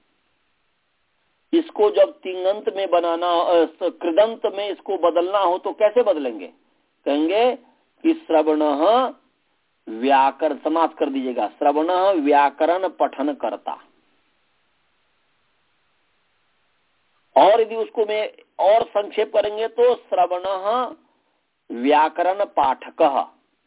इसको जब तिंगंत में बनाना, कृदंत में इसको बदलना हो तो कैसे बदलेंगे? कहेंगे कि श्रवण व्याकरण, समाप्त कर दीजिएगा, श्रवण व्याकरण पठन करता। और यदि उसको में और संक्षेप करेंगे तो श्रवण व्याकरण पाठकः,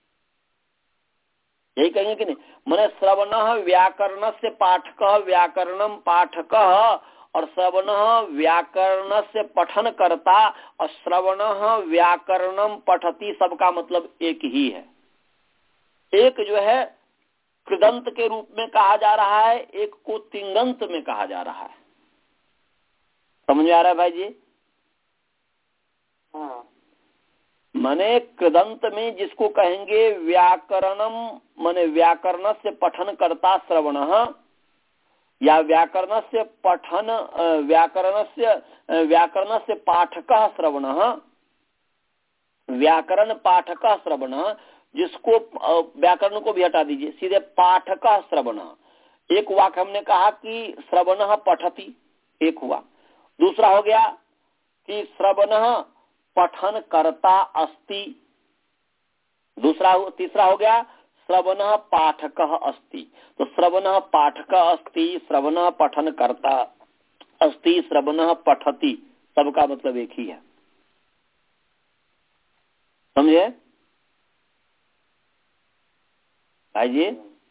यही कहेंगे कि नहीं? माने श्रवण व्याकरण से पाठकः, व्याकरणम पाठकः, और श्रवण व्याकरण से पठन करता और श्रवण व्याकरणम पठती, सबका मतलब एक ही है। एक जो है कृदंत के रूप में कहा जा रहा है, एक को तिंगंत में कहा जा रहा है। समझ में आ रहा है भाई जी? हाँ। माने कृदंत में जिसको कहेंगे व्याकरणम, माने व्याकरण से पठन करता श्रवण, या व्याकरण से पठन व्याकरण से व्याकरण से पाठक श्रवण, व्याकरण पाठक श्रवण, जिसको व्याकरण को भी हटा दीजिए, सीधे पाठक श्रवण। एक वाक्य हमने कहा कि श्रवण पठती, एक हुआ। दूसरा हो गया कि श्रवण पठन करता अस्ति, दूसरा तीसरा हो गया श्रवण पाठक अस्ति। तो श्रवण पाठक अस्ति, श्रवण पठन करता अस्ति, श्रवण पठती, सबका मतलब एक ही है। समझे भाई जी?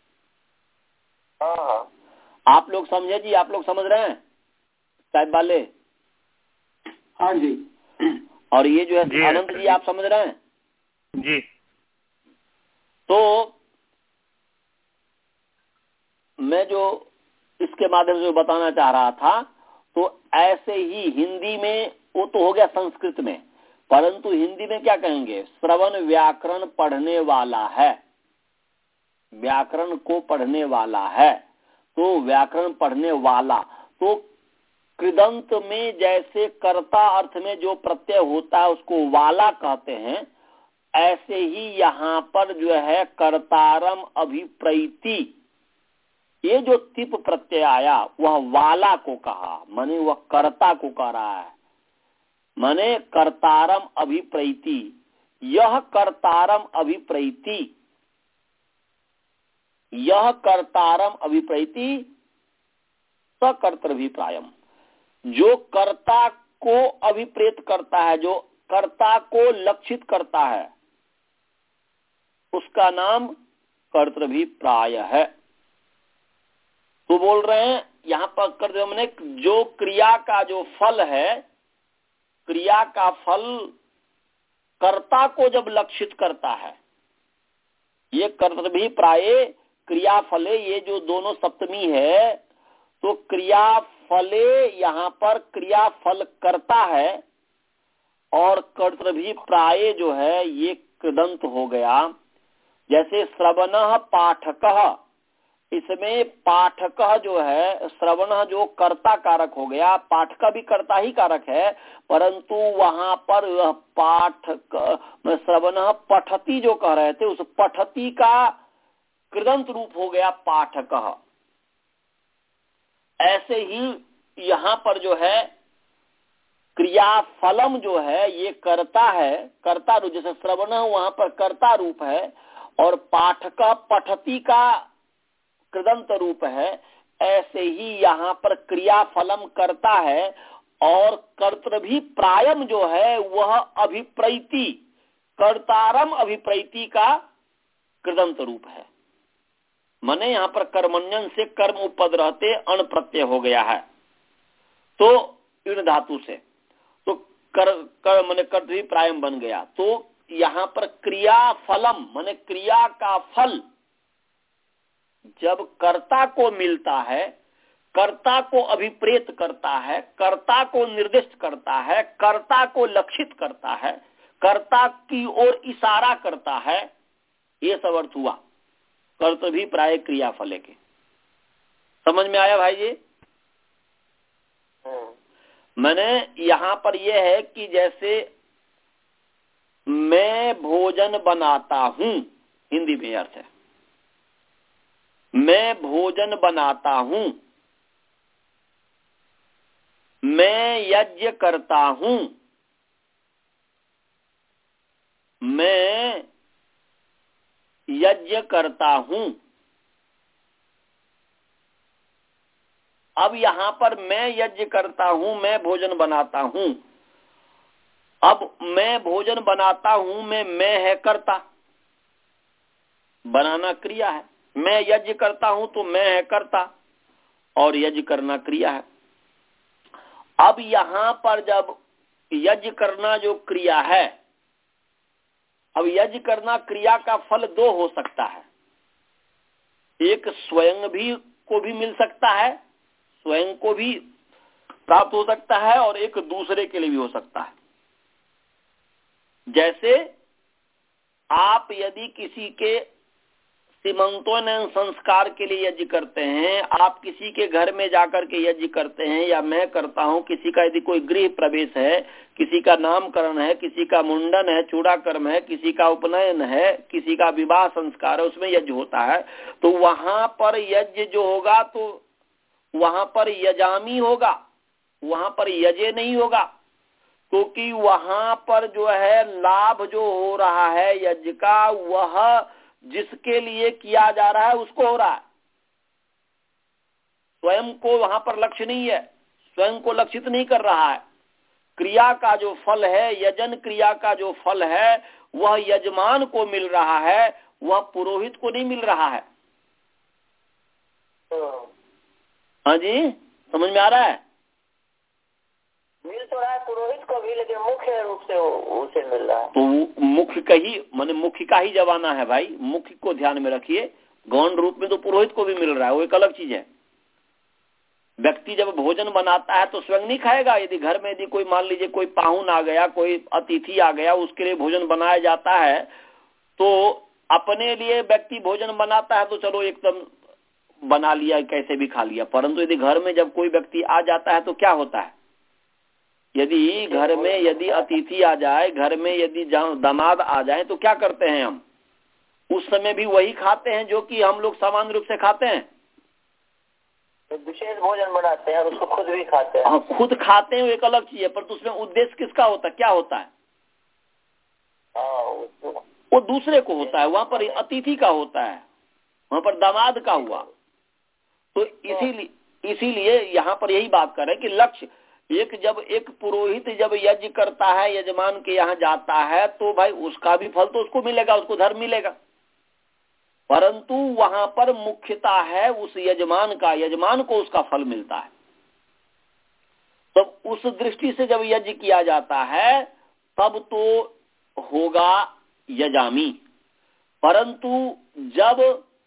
हाँ। आप लोग समझे जी? आप लोग समझ रहे हैं साहब वाले? हाँ जी। और ये जो है आनंद जी, आप समझ रहे हैं जी? तो मैं जो इसके माध्यम से बताना चाह रहा था, तो ऐसे ही हिंदी में, वो तो हो गया संस्कृत में, परंतु हिंदी में क्या कहेंगे? श्रवण व्याकरण पढ़ने वाला है, व्याकरण को पढ़ने वाला है, तो व्याकरण पढ़ने वाला। तो कृदंत में जैसे कर्ता अर्थ में जो प्रत्यय होता है उसको वाला कहते हैं, ऐसे ही यहाँ पर जो है कर्तारम अभिप्रैति, ये जो तिप प्रत्यय आया वह वाला को कहा, माने वह कर्ता को कह रहा है, माने कर्तारम अभिप्रैति। यह कर्तारम अभिप्रैति, यह कर्तारम अभिप्रैति सकर्तृभिप्रायम, जो कर्ता को अभिप्रेत करता है, जो कर्ता को लक्षित करता है, उसका नाम कर्तृभिप्राय है। तो बोल रहे हैं यहाँ पर कर्तव्य मैंने जो क्रिया का जो फल है, क्रिया का फल कर्ता को जब लक्षित करता है, ये कर्तृभिप्राय क्रिया फले, ये जो दोनों सप्तमी है, तो क्रिया फले यहाँ पर क्रिया फल करता है, और कर्तृभिप्राय जो है ये कृदंत हो गया। जैसे श्रवण पाठक, इसमें पाठक जो है, श्रवण जो कर्ता कारक हो गया, पाठक भी कर्ता ही कारक है, परंतु वहां पर पाठक श्रवण पठती जो कह रहे थे, उस पठती का कृदंत रूप हो गया पाठक। ऐसे ही यहाँ पर जो है क्रिया फलम जो है ये कर्ता है, कर्ता रूप, जैसे श्रवण वहां पर कर्ता रूप है और पाठक पठती का कृदंत रूप है, ऐसे ही यहाँ पर क्रिया फलम करता है और कर्तृभिप्रायम जो है वह अभिप्रैति, कर्तारम अभिप्रैति का कृदंत रूप है। माने यहाँ पर कर्मण्यन से कर्म उपद रहते अण प्रत्यय हो गया है, तो इन धातु से तो कर, कर माने कर्तृभिप्रायम बन गया। तो यहाँ पर क्रिया फलम माने क्रिया का फल जब कर्ता को मिलता है, कर्ता को अभिप्रेत करता है, कर्ता को निर्दिष्ट करता है, कर्ता को लक्षित करता है, कर्ता की ओर इशारा करता है, ये सब अर्थ हुआ कर्तृभिप्राय क्रिया फले के। समझ में आया भाई जी? मैंने यहाँ पर यह है कि जैसे मैं भोजन बनाता हूँ, हिंदी में अर्थ है मैं भोजन बनाता हूँ, मैं यज्ञ करता हूँ, मैं यज्ञ करता हूँ। अब यहाँ पर मैं यज्ञ करता हूँ, मैं भोजन बनाता हूँ। अब मैं भोजन बनाता हूँ में मैं है कर्ता, बनाना क्रिया है। मैं यज्ञ करता हूँ तो मैं है कर्ता और यज्ञ करना क्रिया है। अब यहाँ पर जब यज्ञ करना जो क्रिया है, अब यज्ञ करना क्रिया का फल दो हो सकता है। एक स्वयं भी को भी मिल सकता है, स्वयं को भी प्राप्त हो सकता है, और एक दूसरे के लिए भी हो सकता है। जैसे आप यदि किसी के सीमंतोन्नयन संस्कार के लिए यज्ञ करते हैं, आप किसी के घर में जाकर के यज्ञ करते हैं, या मैं करता हूं, किसी का यदि कोई गृह प्रवेश है, किसी का नामकरण है, किसी का मुंडन है, चूड़ाकर्म है, किसी का उपनयन है, किसी का विवाह संस्कार है, उसमें यज्ञ होता है, तो वहां पर यज्ञ जो होगा तो वहां पर यजामी होगा, वहां पर यजे नहीं होगा, क्योंकि तो वहां पर जो है लाभ जो हो रहा है यज्ञ का, वह जिसके लिए किया जा रहा है उसको हो रहा है, स्वयं को वहां पर लक्ष्य नहीं है, स्वयं को लक्षित नहीं कर रहा है। क्रिया का जो फल है, यजन क्रिया का जो फल है, वह यजमान को मिल रहा है, वह पुरोहित को नहीं मिल रहा है। हाँ जी, समझ में आ रहा है? मिल तो रहा है पुरोहित को भी, लेकिन मुख्य रूप से उसे मिल रहा है। तो मुख्य का ही माने मुख्य का ही जमाना है भाई, मुख्य को ध्यान में रखिए। गौण रूप में तो पुरोहित को भी मिल रहा है, वो एक अलग चीज है। व्यक्ति जब भोजन बनाता है तो स्वयं नहीं खाएगा। यदि घर में यदि कोई मान लीजिए कोई पाहुन आ गया, कोई अतिथि आ गया, उसके लिए भोजन बनाया जाता है, तो अपने लिए व्यक्ति भोजन बनाता है तो चलो एकदम बना लिया, कैसे भी खा लिया। परंतु यदि घर में जब कोई व्यक्ति आ जाता है तो क्या होता है, यदि घर में यदि अतिथि आ जाए, घर में यदि दामाद आ जाए, तो क्या करते हैं हम? उस समय भी वही खाते हैं जो कि हम लोग सामान्य रूप से खाते हैं। विशेष भोजन बनाते हैं और उसको खुद भी खाते हैं। हाँ, खुद खाते हैं, वो एक अलग चीज है, पर तो उसमें उद्देश्य किसका होता है, क्या होता है? वो दूसरे को होता है। वहां पर अतिथि का होता है, वहां पर दामाद का हुआ। तो इसीलिए इसीलिए यहाँ पर यही बात कर रहे हैं कि लक्ष्य एक, जब एक पुरोहित जब यज्ञ करता है, यजमान के यहाँ जाता है, तो भाई उसका भी फल तो उसको मिलेगा, उसको धर्म मिलेगा। परंतु वहां पर मुख्यता है उस यजमान का, यजमान को उसका फल मिलता है। तो उस दृष्टि से जब यज्ञ किया जाता है तब तो होगा यजामी। परंतु जब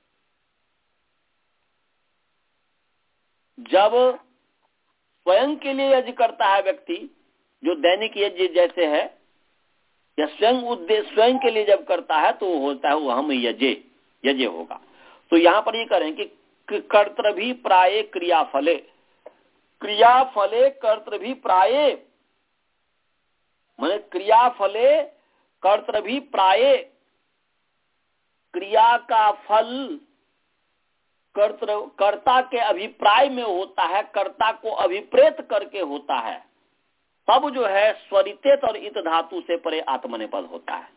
जब स्वयं के लिए यज्ञ करता है व्यक्ति, जो दैनिक यज्ञ जैसे है, या स्वयं उद्देश्य स्वयं के लिए जब करता है तो होता है वो हम यज्ञ यज्ञ होगा। तो यहाँ पर ये करें कि कर्तृभी प्राये क्रियाफले, क्रियाफले कर्तृभी प्राये, माने क्रियाफले कर्तृभी प्राये, क्रिया का फल कर्ता कर्ता के अभिप्राय में होता है, कर्ता को अभिप्रेत करके होता है, तब जो है स्वरितेत और इत धातु से परे आत्मनेपद होता है।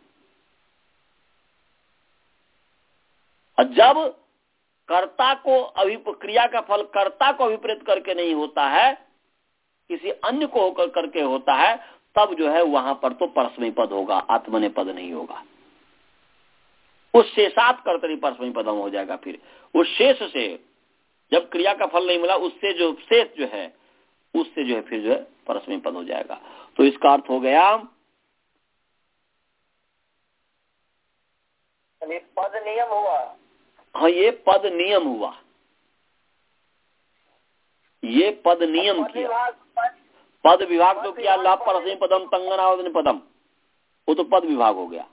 और जब कर्ता को अभि क्रिया का फल कर्ता को अभिप्रेत करके नहीं होता है, किसी अन्य को होकर करके होता है, तब जो है वहां पर तो परस्मै पद होगा, आत्मनेपद नहीं होगा। उस शेषात कर्तरी परस्मै पदम हो जाएगा। फिर उस शेष से जब क्रिया का फल नहीं मिला, उससे जो शेष जो है उससे जो है फिर जो है परस्मै पद हो जाएगा। तो इसका अर्थ हो गया, ये पद नियम हुआ। हाँ, ये पद नियम हुआ, ये पद नियम किया। पद विभाग तो किया, लाभ परस्मै पदम तंगनावदन पदम, वो तो पद विभाग हो गया।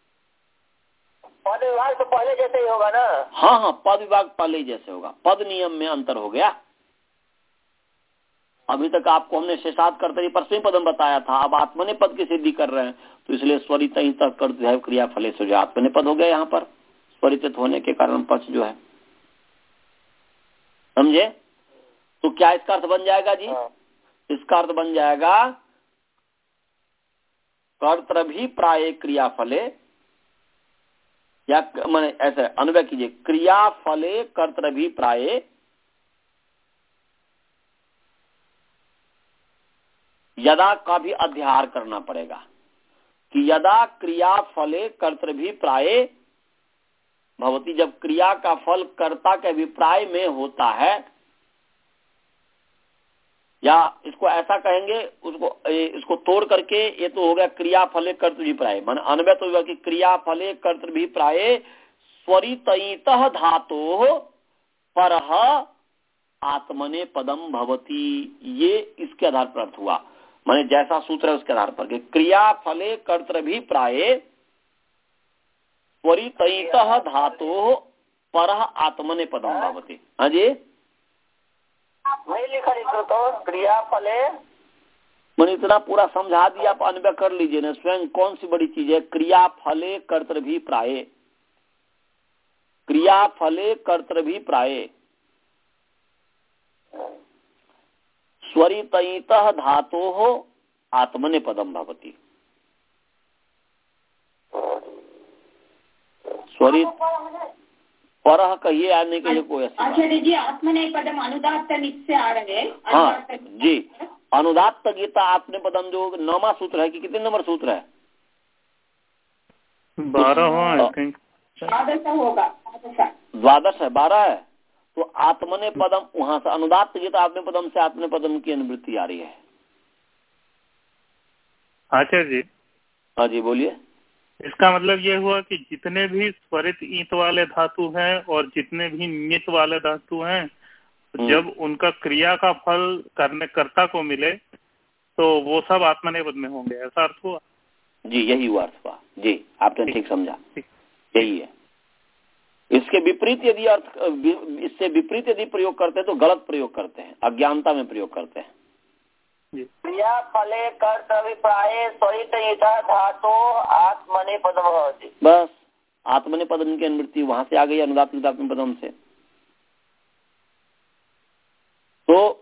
पद विभाग तो पहले जैसे ही होगा ना। हाँ हाँ, पद विभाग पहले ही जैसे होगा, पद नियम में अंतर हो गया। अभी तक आपको हमने शेषात कर्तरी परस्मै पदम बताया था, अब आत्मने पद की सिद्धि कर रहे हैं, तो इसलिए स्वरित ही तक कर्तव्य क्रिया फले से जो आत्मने पद हो गया। यहाँ पर स्वरित होने के कारण पक्ष जो है, समझे? तो क्या इसका अर्थ बन जाएगा जी? हाँ। इसका अर्थ बन जाएगा कर्तृभी प्राये क्रिया फले, या मैंने ऐसे अन्वय कीजिए, क्रिया फले कर्तृभी प्राये, यदा का भी अध्याहार करना पड़ेगा कि यदा क्रिया फले कर्तृभी प्राये भवती, जब क्रिया का फल कर्ता के अभिप्राय में होता है, या इसको ऐसा कहेंगे, उसको इसको तोड़ करके ये तो हो गया क्रिया फले कर्तृभिप्राय, मान अन्वय तो होगा कि क्रिया फले कर्तृभिप्राय स्वरितयितः धातोः परः आत्मने पदम भवति, ये इसके आधार पर अर्थ हुआ। माने जैसा सूत्र है उसके आधार पर कि क्रिया फले कर्तृभिप्राय स्वरितयितः धातोः परः आत्मने पदम भवति। हाँ जी, वही लिखा लिखो तो क्रिया फले। मैंने इतना पूरा समझा दिया, आप अन्वय कर लीजिए ना स्वयं। कौन सी बड़ी चीज है? क्रिया फले कर्तृभिप्राय, क्रिया फले कर्तृभिप्राय स्वरितयितः धातोः आत्मने पदम भवति। स्वरित परह कहिए या नहीं कहिए कोई ऐसी। अच्छा दीजिए, आत्मने पदम अनुदात्त से आ रहे। हाँ जी, अनुदात्त गीता आत्मने पदम जो नौवा सूत्र है कि कितने नंबर सूत्र है? बारह द्वादश होगा, द्वादश है, बारह है। तो आत्मने पदम वहां से अनुदात्त गीता आत्मने पदम से आत्मने पदम की अनुवृत्ति आ रही है। आचार्य जी, हाँ जी बोलिए। इसका मतलब ये हुआ कि जितने भी स्वरित ईंट वाले धातु हैं और जितने भी नित वाले धातु हैं, जब उनका क्रिया का फल करने कर्ता को मिले तो वो सब आत्मनेपद में होंगे, ऐसा अर्थ हुआ? जी यही हुआ अर्थ हुआ जी, आपने ठीक समझा, यही है। इसके विपरीत यदि अर्थ, इससे विपरीत यदि प्रयोग करते हैं तो गलत प्रयोग करते हैं, अज्ञानता में प्रयोग करते हैं। क्रिया फले कर्तृभिप्राय स्वरितयितः धातो आत्मने पदम भवति। बस आत्मने पदम की अनुवृत्ति वहां से आ गई, अनुदात्त आत्मने पदम से। तो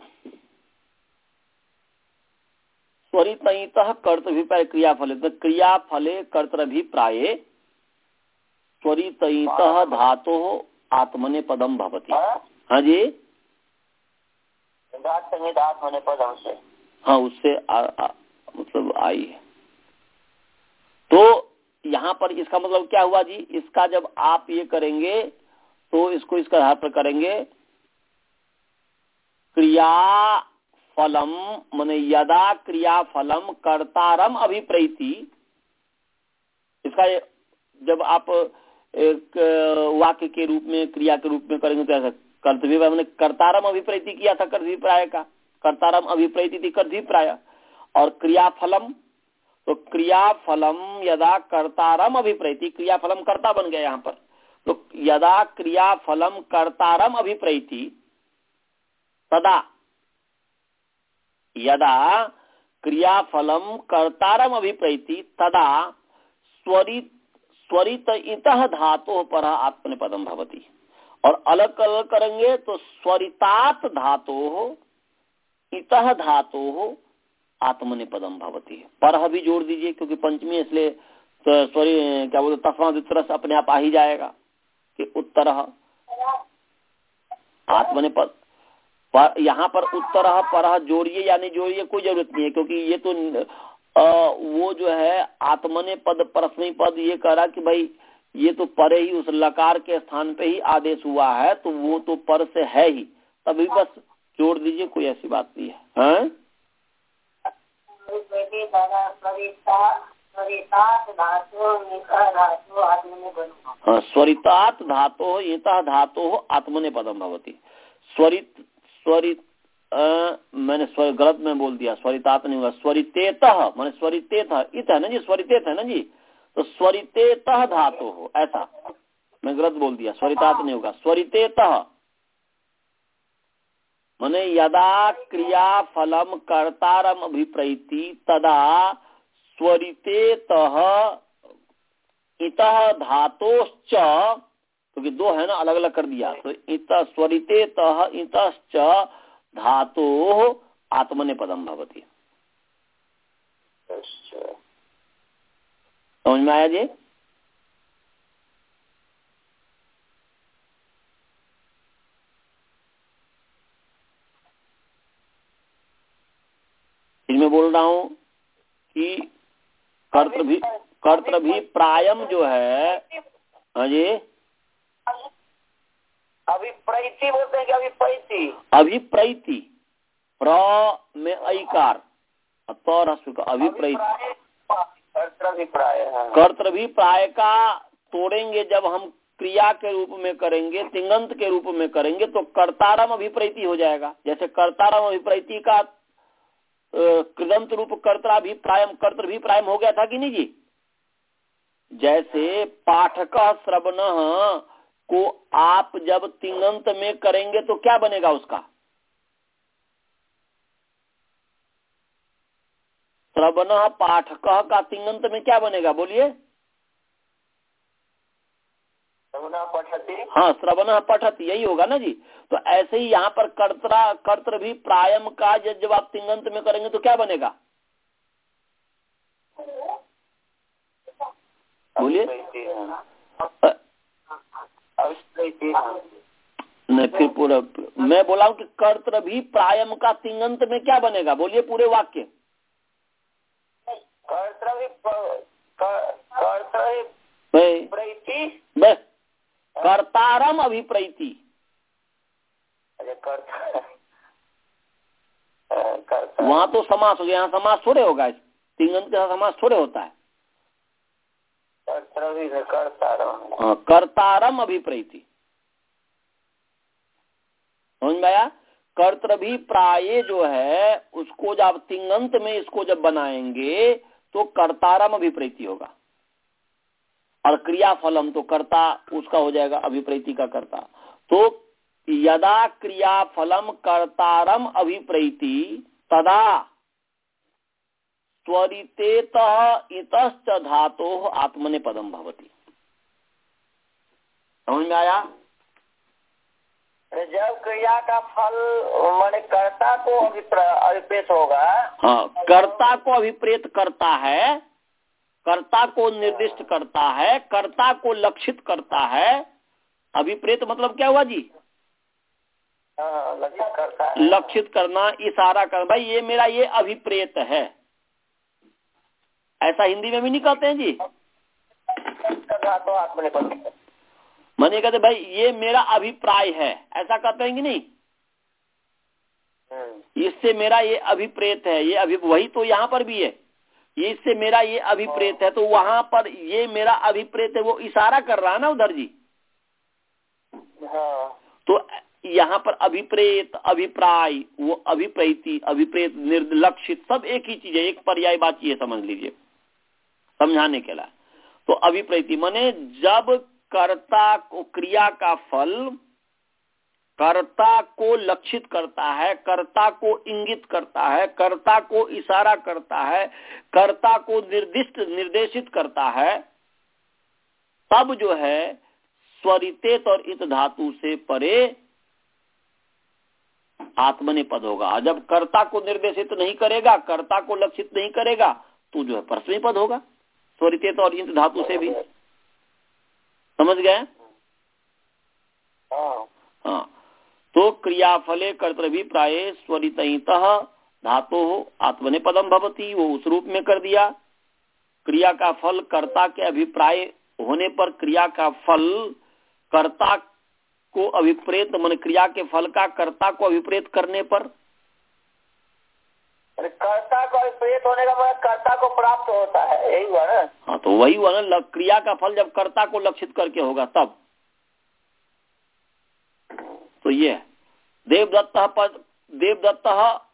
स्वरितयितः कर्तृभिप्राय क्रिया फले, तो क्रिया फले कर्तृभिप्राय स्वरितयितः धातोः आत्मने पदम भवति। हाँ जी, आत्मने पदम से, हाँ उससे आ, आ, मतलब आई है। तो यहाँ पर इसका मतलब क्या हुआ जी? इसका जब आप ये करेंगे तो इसको इसका आधार पर करेंगे क्रिया फलम, माने यदा क्रिया फलम कर्तारम अभिप्रैति। इसका जब आप एक वाक्य के रूप में क्रिया के रूप में करेंगे तो ऐसा कर्तव्य, मैंने कर्तारम अभिप्रैति किया था कर्तव्यप्राय का, कर्तारम अभिप्रैति थी कर्तव्यप्राय। और क्रिया फलम, तो क्रिया फलम यदा कर्तारम अभिप्रैति, क्रिया फलम कर्ता बन गया यहाँ पर। तो यदा क्रिया फलम कर्तारम अभिप्रैति तदा, यदा क्रिया फलम कर्तारम अभिप्रैति तदा स्वरित स्वरितयितः धातोः परः आत्मने पदम भवति। और अलग अलग करेंगे तो स्वरितात धातोः इतः धातोः आत्मने पदम भवति। परः भी जोड़ दीजिए क्योंकि पंचमी, इसलिए तो स्वरी क्या बोलते तस्मात् उत्तरः अपने आप आ ही जाएगा कि उत्तरः आत्मने पद। पर यहाँ पर उत्तरः परः जोड़िए या नहीं जोड़िए कोई जरूरत नहीं है, क्योंकि ये तो आ, वो जो है आत्मने पद परस्मैी पद ये कह रहा कि भाई ये तो परे ही उस लकार के स्थान पे ही आदेश हुआ है, तो वो तो पर से है ही, तभी बस जोड़ दीजिए, कोई ऐसी बात नहीं है। हाँ स्वरितात धातो इतः धातो आत्मने पदम भवति। स्वरित स्वरित आ, मैंने स्वर गलत में बोल दिया, स्वरितात नहीं होगा, स्वरितेतः मैंने स्वरितेतः इत है ना जी, स्वरितेत है ना जी, तो स्वरितेतः धातो हो, ऐसा मैं गलत बोल दिया, स्वरितात नहीं होगा, स्वरितेतः माने यदा क्रिया फलम कर्तारम अभिप्रैति तदा स्वरितेतः इतः धातोश्च, क्योंकि दो है ना, अलग अलग कर दिया, तो इतः स्वरितेतः इतश्च धातोः आत्मने पदम भवति। समझ में आया जी? इसमें बोल रहा हूँ कि कर्तृभि कर्तृभिप्रायम जो है, हाँ जी, अभिप्रैति बोलते हैं कि अभिप्रैति? अभिप्रैति प्र में ऐकार तो रस्व का अभिप्राय कर्तृभिप्राय का तोड़ेंगे जब हम क्रिया के रूप में करेंगे, तिङंत के रूप में करेंगे तो कर्तारम अभिप्रैति हो जाएगा। जैसे कर्तारम अभिप्रैति का कृदंत रूप कर्तराभिप्रायम कर्तृभिप्रायम हो गया था कि नहीं जी। जैसे पाठक श्रवण को आप जब तिङंत में करेंगे तो क्या बनेगा उसका, श्रवण पाठक का तिङंत में क्या बनेगा बोलिए। हाँ श्रवण पठति यही होगा ना जी। तो ऐसे ही यहाँ पर कर्तरा कर्तृ भी प्रायम का जब आप तिङंत में करेंगे तो क्या बनेगा बोलिए। नहीं फिर पूरा मैं बोला हूँ कि कर्तृ भी प्रायम का तिङंत में क्या बनेगा बोलिए पूरे वाक्य। बस कर्तारम अभिप्रैति वहाँ तो समास हो गया, यहाँ समास थोड़े होगा, तिङंत का समास थोड़े होता है। हाँ कर्तारम अभिप्रैति समझ में आया। कर्तृभि प्राय जो है उसको जब तिङंत में इसको जब बनाएंगे तो कर्तारम अभिप्रैति होगा और क्रियाफलम तो कर्ता उसका हो जाएगा अभिप्रैति का कर्ता। तो यदा क्रियाफलम कर्तारम अभिप्रैति तदा त्वरितेतः इतश्च धातोः आत्मनेपदम भवति। समझ में आया। जब क्रिया का फल माने कर्ता को अभिप्रेत होगा। हाँ कर्ता को अभिप्रेत करता है, कर्ता को निर्दिष्ट करता है, कर्ता को लक्षित करता है। अभिप्रेत मतलब क्या हुआ जी। हाँ, लक्षित करता है। लक्षित करना, इशारा कर, भाई ये मेरा ये अभिप्रेत है, ऐसा हिंदी में भी नहीं कहते हैं जी। मैंने कहते भाई ये मेरा अभिप्राय है, ऐसा कहते हैं कि नहीं। इससे मेरा ये अभिप्रेत है, ये अभि वही तो यहाँ पर भी है, ये इससे मेरा ये अभिप्रेत है। तो वहां पर ये मेरा अभिप्रेत है वो इशारा कर रहा है ना उधर जी। हाँ। तो यहाँ पर अभिप्रेत अभिप्राय वो अभिप्रैति अभिप्रेत निर्लक्षित सब एक ही चीज है, एक पर्यायवाची है, समझ लीजिए समझाने के लिए। तो अभिप्रैति माने जब कर्ता को क्रिया का फल कर्ता को लक्षित करता है, कर्ता को इंगित करता है, कर्ता को इशारा करता है, कर्ता को निर्दिष्ट निर्देशित करता है, तब जो है स्वरितेत और इत धातु से परे आत्मनेपद होगा। जब कर्ता को निर्देशित नहीं करेगा, कर्ता को लक्षित नहीं करेगा तो जो है परस्मैपद होगा स्वरितेत और इत धातु से भी। समझ गए। हाँ तो क्रियाफले कर्तृभिप्राये स्वरितः धातु आत्मनेपदम भवति, वो उस रूप में कर दिया। क्रिया का फल कर्ता के अभिप्राय होने पर क्रिया का फल कर्ता को अभिप्रेत मन क्रिया के फल का कर्ता को अभिप्रेत करने पर कर्ता को अभिप्रेत होने का मतलब कर्ता को प्राप्त होता है, यही हुआ ना। हाँ तो वही हुआ ना, क्रिया का फल जब कर्ता को लक्षित करके होगा तब। तो ये देवदत्त देवदत्त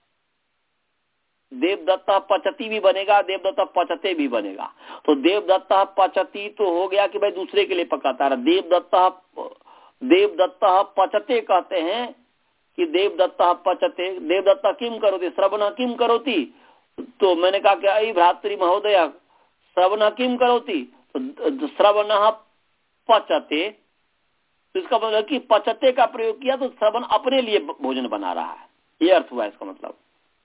देवदत्त पचती भी बनेगा, देवदत्त पचते भी बनेगा। तो देवदत्त पचती तो हो गया कि भाई दूसरे के लिए पकाता है। देवदत्त देवदत्त पचते कहते हैं कि देवदत्त पचते, देवदत्त किम करोति श्रवण किम करोति। तो मैंने कहा कि अयि भ्रातृ महोदय श्रवण किम करोति, तो श्रवण पचते, तो इसका मतलब कि पचते का प्रयोग किया तो श्रवण अपने लिए भोजन बना रहा है, ये अर्थ हुआ इसका मतलब।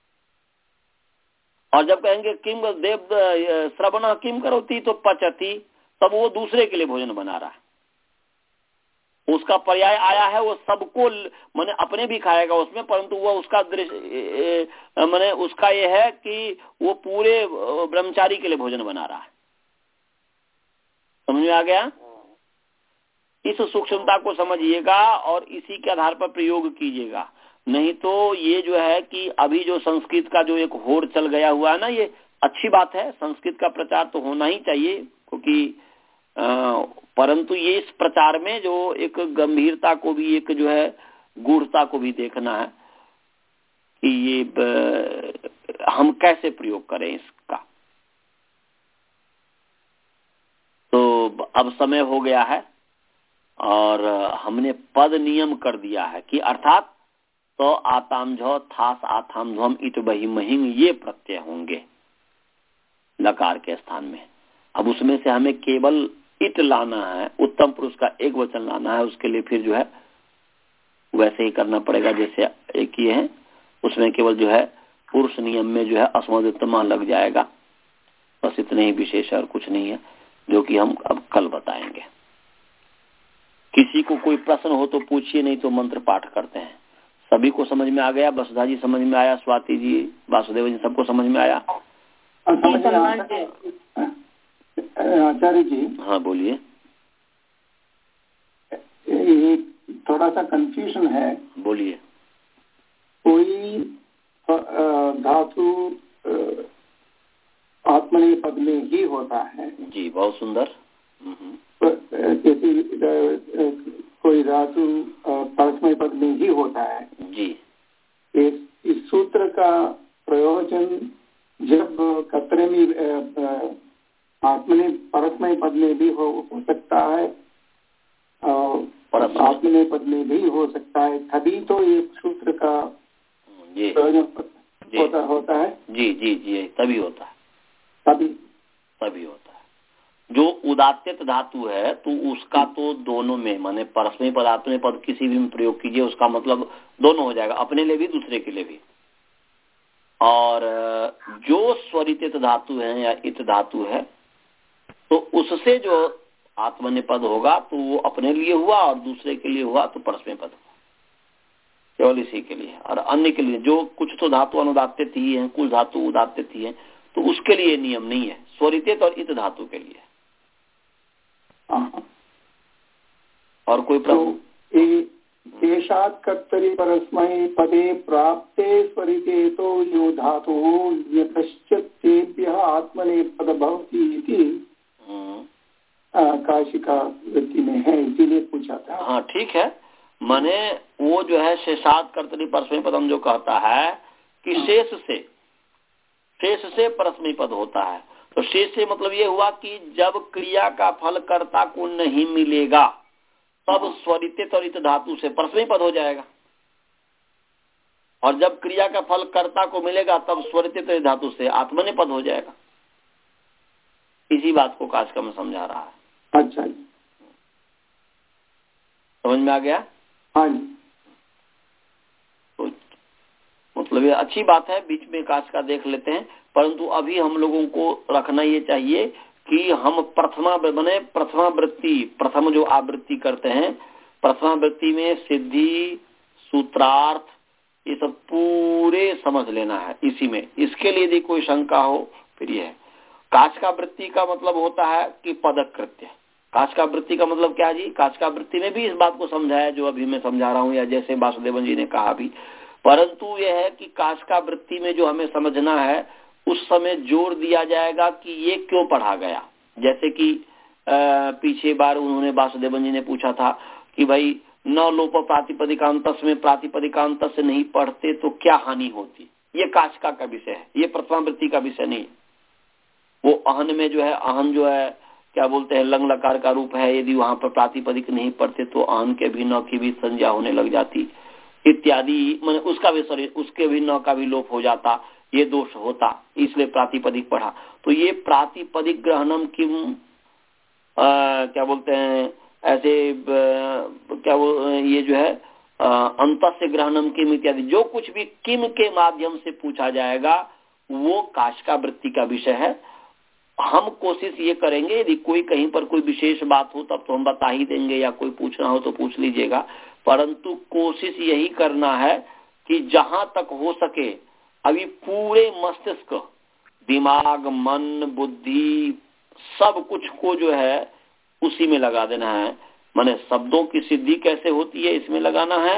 और जब कहेंगे किम देव श्रवण किम करोति तो पचती, तब वो दूसरे के लिए भोजन बना रहा है। उसका पर्याय आया है वो सबको माने अपने भी खाएगा उसमें, परंतु वो उसका दृश्य माने उसका ये है कि वो पूरे ब्रह्मचारी के लिए भोजन बना रहा है। समझ में आ गया। इस सूक्ष्मता को समझिएगा और इसी के आधार पर प्रयोग कीजिएगा। नहीं तो ये जो है कि अभी जो संस्कृत का जो एक होड़ चल गया हुआ है ना, ये अच्छी बात है, संस्कृत का प्रचार तो होना ही चाहिए, क्योंकि परंतु ये इस प्रचार में जो एक गंभीरता को भी, एक जो है गूढ़ता को भी देखना है कि ये ब, हम कैसे प्रयोग करें इसका। तो अब समय हो गया है और हमने पद नियम कर दिया है कि अर्थात तो आतामझ थास आथामझम इट बही महिम ये प्रत्यय होंगे लकार के स्थान में। अब उसमें से हमें केवल इट लाना है, उत्तम पुरुष का एक वचन लाना है, उसके लिए फिर जो है वैसे ही करना पड़ेगा जैसे एक ही है, उसमें केवल जो है पुरुष नियम में जो है अस्मदुत्तमा लग जाएगा, बस इतने ही विशेष और कुछ नहीं है, जो कि हम अब कल बताएंगे। किसी को कोई प्रश्न हो तो पूछिए, नहीं तो मंत्र पाठ करते हैं। सभी को समझ में आ गया? वसुधा जी समझ में आया, स्वाति जी, वासुदेव जी, सबको समझ में आया? आचार्य जी हाँ बोलिए। थोड़ा सा कंफ्यूजन है। बोलिए। कोई धातु आत्मनेय पद में ही होता है। जी बहुत सुंदर। कोई धातु परस्मय पद में ही होता है। जी। इस, इस सूत्र का प्रयोजन जब कतरे में आत्मनेय परस्मय पद में भी हो, हो सकता है, आत्मनेय पद में भी हो सकता है, तभी तो एक सूत्र का प्रयोजन होता होता है। जी जी जी तभी होता है, तभी तभी होता है। जो उदात्त धातु है तो उसका तो दोनों में, माने परस्मय पद आत्मनेय पद किसी भी में प्रयोग कीजिए, उसका मतलब दोनों हो जाएगा, अपने लिए भी दूसरे के लिए भी। और जो स्वरित धातु है या इत धातु है तो उससे जो आत्मनेय पद होगा तो वो अपने लिए हुआ, और दूसरे के लिए हुआ तो परस्मय पद हुआ, केवल इसी के लिए। और अन्य के लिए जो कुछ तो धातु अनुदात्त ही है, कुछ धातु उदात्त ही है, तो उसके लिए नियम नहीं है, स्वरित और इत धातु के लिए। और कोई प्रश्न? देशात् कर्तरि परस्मै पदे प्राप्ते स्वरिते तो यो धातुः यतश्चित् तेभ्यः आत्मनेय पद भवति इति काशिका वृत्ति में है, इसीलिए पूछा था। हाँ ठीक है, माने वो जो है शेषात् कर्तरि परस्मै पदम जो कहता है कि शेष से शेष से परस्मै पद होता है, तो शेष से मतलब ये हुआ कि जब क्रिया का फल कर्ता को नहीं मिलेगा तब स्वरित और इत धातु से परस्मय पद हो जाएगा, और जब क्रिया का फल कर्ता को मिलेगा तब स्वरित और धातु से आत्मनेय पद हो जाएगा। इसी बात को काशिका में समझा रहा है। अच्छा, समझ में आ गया? हाँ। तो मतलब ये अच्छी बात है, बीच में काशिका देख लेते हैं, परंतु अभी हम लोगों को रखना ये चाहिए कि हम प्रथमा बने प्रथमा वृत्ति, प्रथम जो आवृत्ति करते हैं, प्रथमा वृत्ति में सिद्धि, सूत्रार्थ, ये सब पूरे समझ लेना है इसी में। इसके लिए यदि कोई शंका हो फिर ये है। काशिका वृत्ति का मतलब होता है कि पदक कृत्य। काशिका वृत्ति का मतलब क्या जी? काशिका वृत्ति में भी इस बात को समझाया जो अभी मैं समझा रहा हूँ, या जैसे वासुदेवन जी ने कहा भी, परंतु यह है कि काशिका वृत्ति में जो हमें समझना है उस समय जोर दिया जाएगा कि ये क्यों पढ़ा गया। जैसे कि पीछे बार उन्होंने वासुदेवन जी ने पूछा था कि भाई न लोप प्रातिपदिकांत में प्रातिपदिकांत से नहीं पढ़ते तो क्या हानि होती। ये काशिका का विषय है, ये प्रथमा वृत्ति का विषय नहीं। वो अहन में जो है, अहन जो है क्या बोलते हैं लंग लकार का रूप है, यदि वहां पर प्रातिपदिक नहीं पढ़ते तो अहन के भी न की भी संज्ञा होने लग जाती इत्यादि, मैंने उसका भी सॉरी उसके भी न का भी लोप हो जाता, ये दोष होता, इसलिए प्रातिपदिक पढ़ा। तो ये प्रातिपदिक ग्रहणम किम आ, क्या बोलते हैं ऐसे आ, क्या वो ये जो है अंतस्य ग्रहणम किम इत्यादि, जो कुछ भी किम के माध्यम से पूछा जाएगा वो काशिका वृत्ति का विषय है। हम कोशिश ये करेंगे, यदि कोई कहीं पर कोई विशेष बात हो तब तो हम बता ही देंगे, या कोई पूछना हो तो पूछ लीजिएगा, परंतु कोशिश यही करना है कि जहां तक हो सके अभी पूरे मस्तिष्क, दिमाग, मन, बुद्धि, सब कुछ को जो है उसी में लगा देना है। माने शब्दों की सिद्धि कैसे होती है इसमें लगाना है,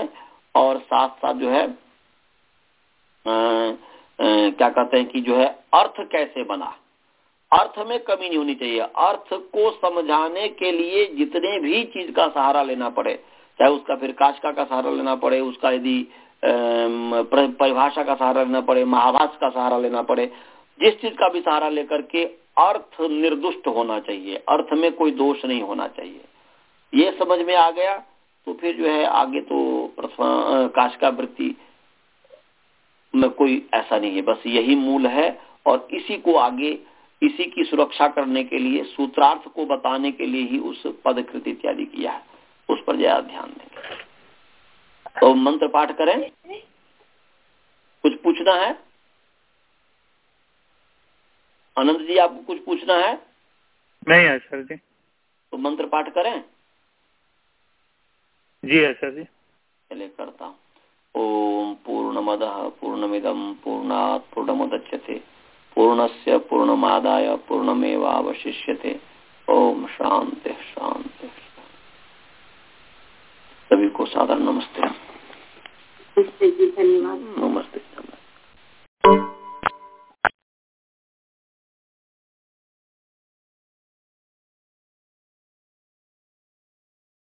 और साथ साथ जो है आ, आ, क्या कहते हैं कि जो है अर्थ कैसे बना, अर्थ में कमी नहीं होनी चाहिए। अर्थ को समझाने के लिए जितने भी चीज का सहारा लेना पड़े, चाहे उसका फिर काशिका का सहारा लेना पड़े, उसका यदि परिभाषा का सहारा लेना पड़े, महाभाष्य का सहारा लेना पड़े, जिस चीज का भी सहारा लेकर के अर्थ निर्दुष्ट होना चाहिए, अर्थ में कोई दोष नहीं होना चाहिए। ये समझ में आ गया तो फिर जो है आगे तो प्रथमा काशिका वृत्ति में कोई ऐसा नहीं है, बस यही मूल है। और इसी को आगे इसी की सुरक्षा करने के लिए, सूत्रार्थ को बताने के लिए ही उस पदकृति इत्यादि किया है, उस पर ज्यादा ध्यान देंगे। तो मंत्र पाठ करें। कुछ पूछना है आनंद जी, आपको कुछ पूछना है? नहीं है सर जी। तो मंत्र पाठ करें। जी है सर जी। चलिए करता हूँ। ओम पूर्णमदः पूर्णमिदं पूर्णात् पूर्णमुदच्यते पूर्णस्य पूर्णमादाय पूर्णमेवावशिष्यते। ओम शांति शांति। सभी को सादर नमस्ते। नमस्ते जी, धन्यवाद। नमस्ते।